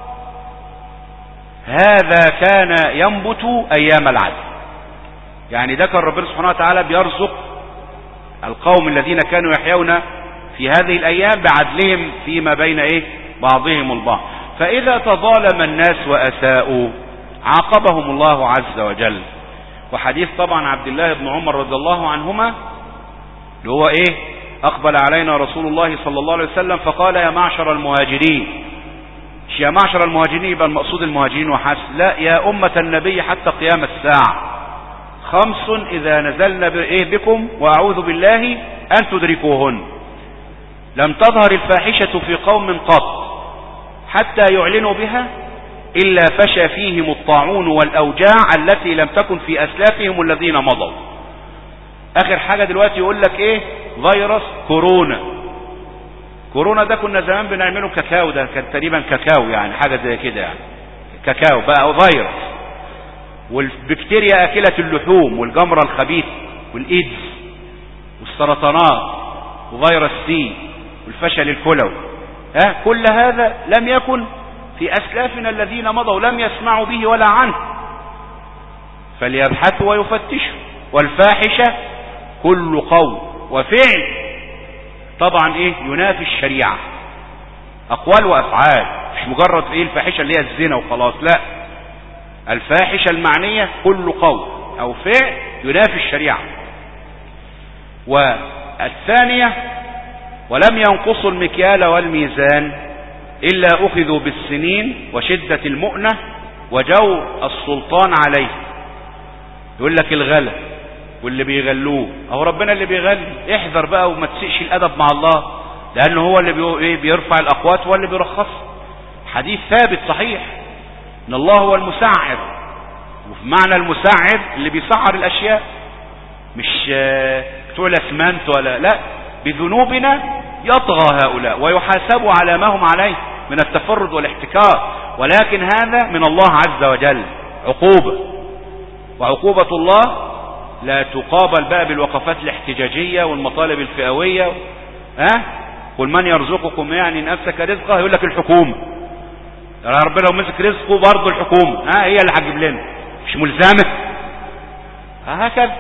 هذا كان ينبت ايام العدل. يعني ده كان ربنا سبحانه وتعالى بيرزق القوم الذين كانوا يحيون في هذه الايام بعدلهم فيما بين ايه بعضهم البعض. فاذا تظالم الناس واساءوا عاقبهم الله عز وجل. وحديث طبعا عبد الله بن عمر رضي الله عنهما اللي هو ايه اقبل علينا رسول الله صلى الله عليه وسلم فقال يا معشر المهاجرين، مش يا معشر المهاجرين يبقى المقصود المهاجرين وحسب، لا يا امة النبي حتى قيام الساعة، خمس اذا نزلنا بايه بكم واعوذ بالله ان تدركوهن. لم تظهر الفاحشة في قوم قط حتى يعلنوا بها إلا فشى فيهم الطاعون والأوجاع التي لم تكن في أسلافهم الذين مضوا. آخر حاجة دلوقتي يقول لك إيه فيروس كورونا. كورونا ده كنا زمان بنعمله كاكاو، ده كان تقريبا كاكاو يعني حاجة زي كده يعني كاكاو بقى فيروس. والبكتيريا أكلة اللحوم والجمرة الخبيث والإيدز والسرطانات وفيروس سي والفشل الكلوي. ها كل هذا لم يكن في أسلافنا الذين مضوا، لم يسمعوا به ولا عنه. فليبحثوا ويفتشوا. والفاحشة كل قول وفعل طبعا ايه ينافي الشريعة، أقوال وأفعال، مش مجرد ايه الفاحشة اللي هي الزنا وخلاص، لا، الفاحشة المعنية كل قول أو فعل ينافي الشريعة. والثانية ولم ينقصوا المكيال والميزان إلا أخذوا بالسنين وشدة المؤنة وجور السلطان عليه. يقول لك الغلا واللي بيغلوه، أهو ربنا اللي بيغلي، احذر بقى وما تسيئش الأدب مع الله، لأنه هو اللي بيرفع الأقوات واللي بيرخص. حديث ثابت صحيح إن الله هو المسعر، وفي معنى المسعر اللي بيسعر الأشياء، مش بتوع الأسمنت ولا لا، بذنوبنا يطغى هؤلاء ويحاسبوا على ما هم عليه من التفرد والاحتكار، ولكن هذا من الله عز وجل عقوبة، وعقوبة الله لا تقابل بقى بالوقفات الاحتجاجية والمطالب الفئوية. ها أه؟ قل من يرزقكم يعني إن أمسك رزقه، يقول لك الحكومة. ربنا لو مسك رزقه برضه الحكومة ها أه؟ هي اللي هتجيب لنا، مش ملزمة. هكذا.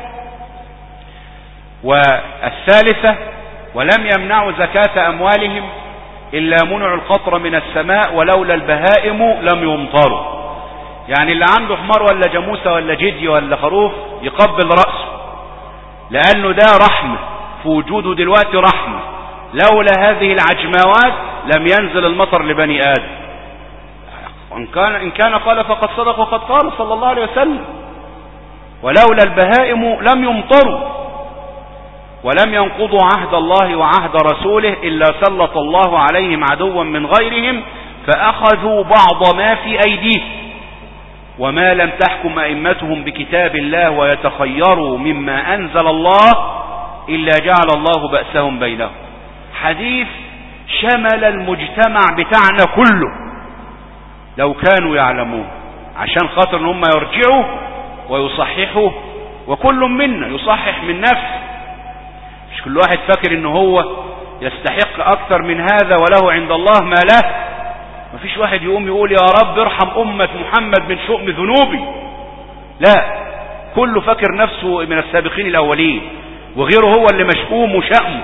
والثالثة ولم يمنعوا زكاة أموالهم إلا منعوا القطر من السماء ولولا البهائم لم يمطروا. يعني اللي عنده حمار ولا جاموسة ولا جدي ولا خروف يقبل رأسه، لأنه ده رحمة في وجوده دلوقتي، رحمة. لولا هذه العجماوات لم ينزل المطر لبني آدم. إن كان, إن كان قال فقد صدق وقد قال صلى الله عليه وسلم. ولولا البهائم لم يمطروا ولم ينقضوا عهد الله وعهد رسوله إلا سلط الله عليهم عدوا من غيرهم فأخذوا بعض ما في أيديهم وما لم تحكم أئمتهم بكتاب الله ويتخيروا مما أنزل الله إلا جعل الله بأسهم بينهم. حديث شمل المجتمع بتاعنا كله لو كانوا يعلمون، عشان خاطر ان هم يرجعوا ويصححوا، وكل منا يصحح من نفسه. مش كل واحد فاكر ان هو يستحق اكثر من هذا وله عند الله ما له. مفيش واحد يقوم يقول يا رب ارحم امة محمد من شؤم ذنوبي، لا، كله فاكر نفسه من السابقين الاولين وغيره هو اللي مشؤوم وشأمه.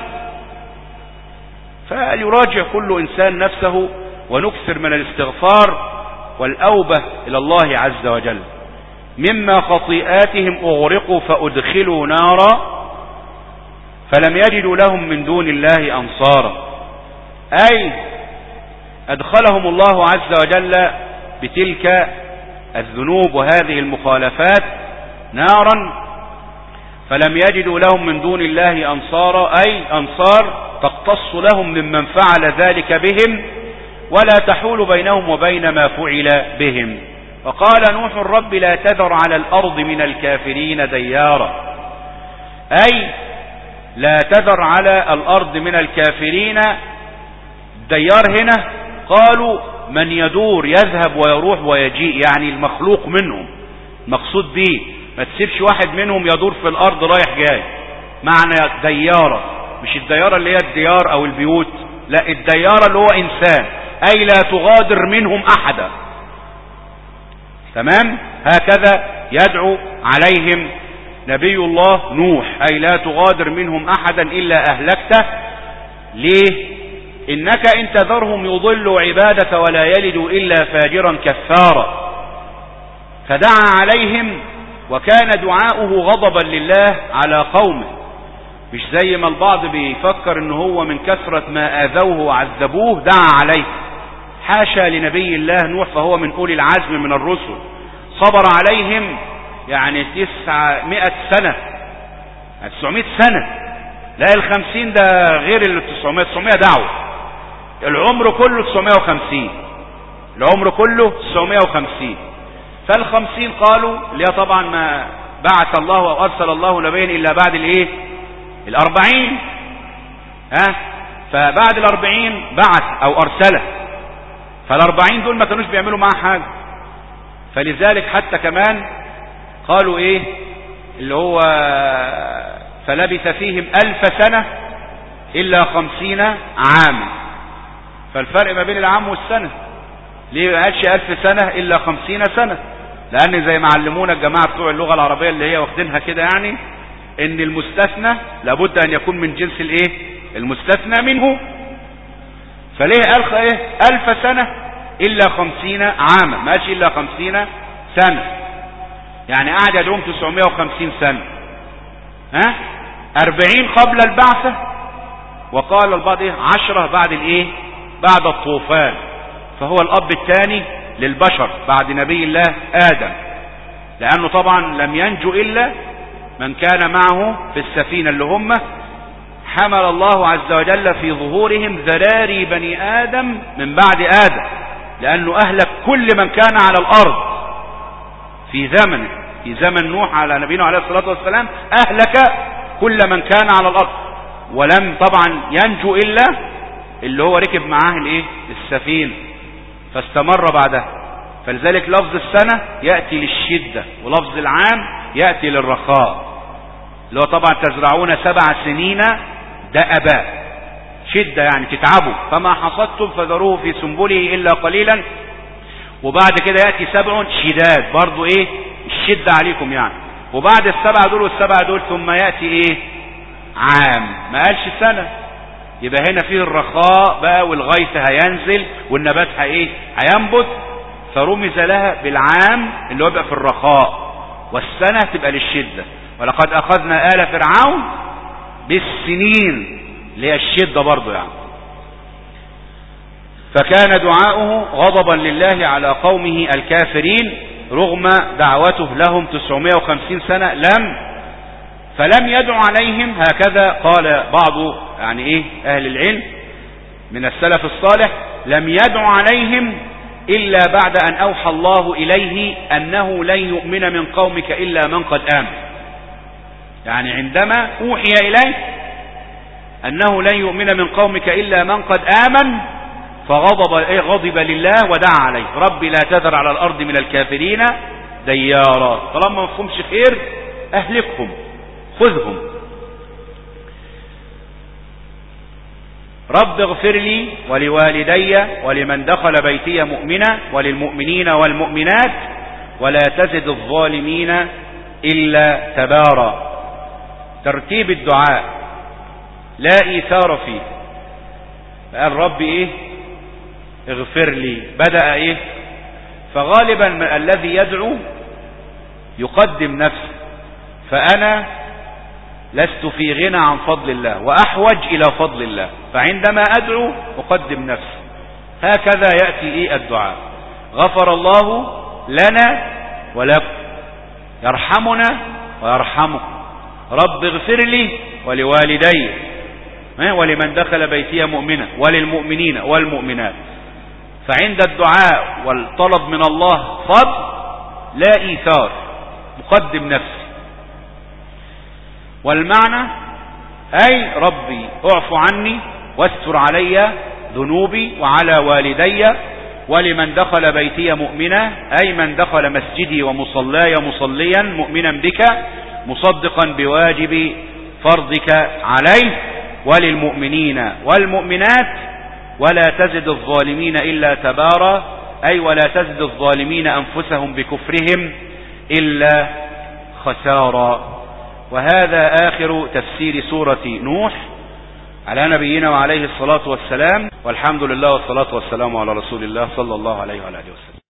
فليراجع كل انسان نفسه ونكثر من الاستغفار والأوبة إلى الله عز وجل. مما خطيئاتهم أغرقوا فأدخلوا نارا فلم يجدوا لهم من دون الله أنصارا، أي أدخلهم الله عز وجل بتلك الذنوب وهذه المخالفات نارا فلم يجدوا لهم من دون الله أنصارا، أي أنصار تقتص لهم ممن فعل ذلك بهم ولا تحول بينهم وبين ما فعل بهم. وقال نوح رب لا تذر على الأرض من الكافرين ديارا، أي لا تذر على الأرض من الكافرين. الديار هنا قالوا من يدور يذهب ويروح ويجيء، يعني المخلوق منهم، مقصود به ما تسيبش واحد منهم يدور في الأرض رايح جاي. معنى ديارة مش الديارة اللي هي الديار أو البيوت، لا، الديارة اللي هو إنسان، أي لا تغادر منهم أحدا. تمام؟ هكذا يدعو عليهم نبي الله نوح، أي لا تغادر منهم أحدا إلا أهلكته. ليه؟ إنك إن تذرهم يضلوا عبادك ولا يلدوا إلا فاجرا كفارا. فدعا عليهم وكان دعاؤه غضبا لله على قومه، مش زي ما البعض بيفكر إنه هو من كثرة ما آذوه وعذبوه دعا عليه. حاشا لنبي الله نوح، فهو من أولي العزم من الرسل، صبر عليهم يعني تسعمائة سنة، تسعمائة سنة، لا الخمسين ده غير التسعمائة، تسعمائة دعوة، العمر كله تسعمائة وخمسين، العمر كله تسعمائة وخمسين. فالخمسين قالوا اللي طبعا ما بعث الله أو أرسل الله نبيا إلا بعد الايه الأربعين. ها فبعد الأربعين بعث أو أرسله، فالأربعين دول ما كانوش بيعملوا معاه حاجة. فلذلك حتى كمان قالوا ايه اللي هو فلبث فيهم ألف سنة إلا خمسين عاما. فالفرق ما بين العام والسنة ليه ما قالش ألف سنة إلا خمسين سنة؟ لأن زي ما علمونا الجماعة بتوع اللغة العربية اللي هي واخدينها كده، يعني إن المستثنى لابد أن يكون من جنس الإيه المستثنى منه. فليه قال ايه ألف سنة إلا خمسين عاما، ما قالش إلا خمسين سنة، يعني قاعد يدوم تسعمائة وخمسين سنة. ها أربعين قبل البعثة، وقال البعض ايه عشرة بعد الايه بعد الطوفان. فهو الأب الثاني للبشر بعد نبي الله آدم، لأنه طبعا لم ينجو إلا من كان معه في السفينة اللي هم حمل الله عز وجل في ظهورهم ذراري بني آدم من بعد آدم، لأنه أهلك كل من كان على الأرض في زمنه، في زمن نوح على نبينا عليه الصلاة والسلام أهلك كل من كان على الأرض، ولم طبعا ينجو إلا اللي هو ركب معاه الايه السفينة، فاستمر بعدها. فلذلك لفظ السنة يأتي للشدة، ولفظ العام يأتي للرخاء، اللي هو طبعا تزرعون سبع سنين دأبا، شدة يعني تتعبوا، فما حصدتم فذروه في سنبله إلا قليلا. وبعد كده يأتي سبع شداد، برضو ايه الشدة عليكم يعني. وبعد السبع دول والسبع دول ثم يأتي ايه عام، ما قالش سنة. يبقى هنا فيه الرخاء بقى، والغيث هينزل والنبات ايه هينبت، فرمز لها بالعام اللي هو بقى في الرخاء، والسنة تبقى للشدة. ولقد اخذنا آل فرعون بالسنين اللي هي الشدة برضو يعني. فكان دعاؤه غضبا لله على قومه الكافرين رغم دعوته لهم تسعمائة وخمسين سنة لم فلم يدع عليهم. هكذا قال بعض يعني ايه اهل العلم من السلف الصالح، لم يدع عليهم الا بعد ان اوحى الله اليه انه لن يؤمن من قومك الا من قد امن. يعني عندما اوحي اليه انه لن يؤمن من قومك الا من قد امن، فغضب ايه غضب لله ودعا عليه، ربي لا تذر على الارض من الكافرين ديارا، طالما ما فهمش خير اهلكهم خذهم. رب اغفر لي ولوالدي ولمن دخل بيتي مؤمنا وللمؤمنين والمؤمنات ولا تزد الظالمين إلا تبارا. ترتيب الدعاء لا إيثار فيه. قال رب ايه اغفر لي، بدأ ايه، فغالبا الذي يدعو يقدم نفسه، فأنا لست في غنى عن فضل الله وأحوج إلى فضل الله، فعندما أدعو أقدم نفسي. هكذا يأتي إيه الدعاء. غفر الله لنا ولكم، يرحمنا ويرحمكم، رب اغفر لي ولوالدي ولمن دخل بيتي مؤمنا وللمؤمنين والمؤمنات. فعند الدعاء والطلب من الله فضل لا إيثار، مقدم نفسي. والمعنى أي ربي اعف عني واستر علي ذنوبي وعلى والدي ولمن دخل بيتي مؤمنا، أي من دخل مسجدي ومصلاي مصليا مؤمنا بك مصدقا بواجب فرضك عليه، وللمؤمنين والمؤمنات ولا تزد الظالمين إلا تبارا، أي ولا تزد الظالمين أنفسهم بكفرهم إلا خسارا. وهذا آخر تفسير سورة نوح على نبينا وعليه الصلاة والسلام، والحمد لله والصلاة والسلام على رسول الله صلى الله عليه وعلى آله وسلم.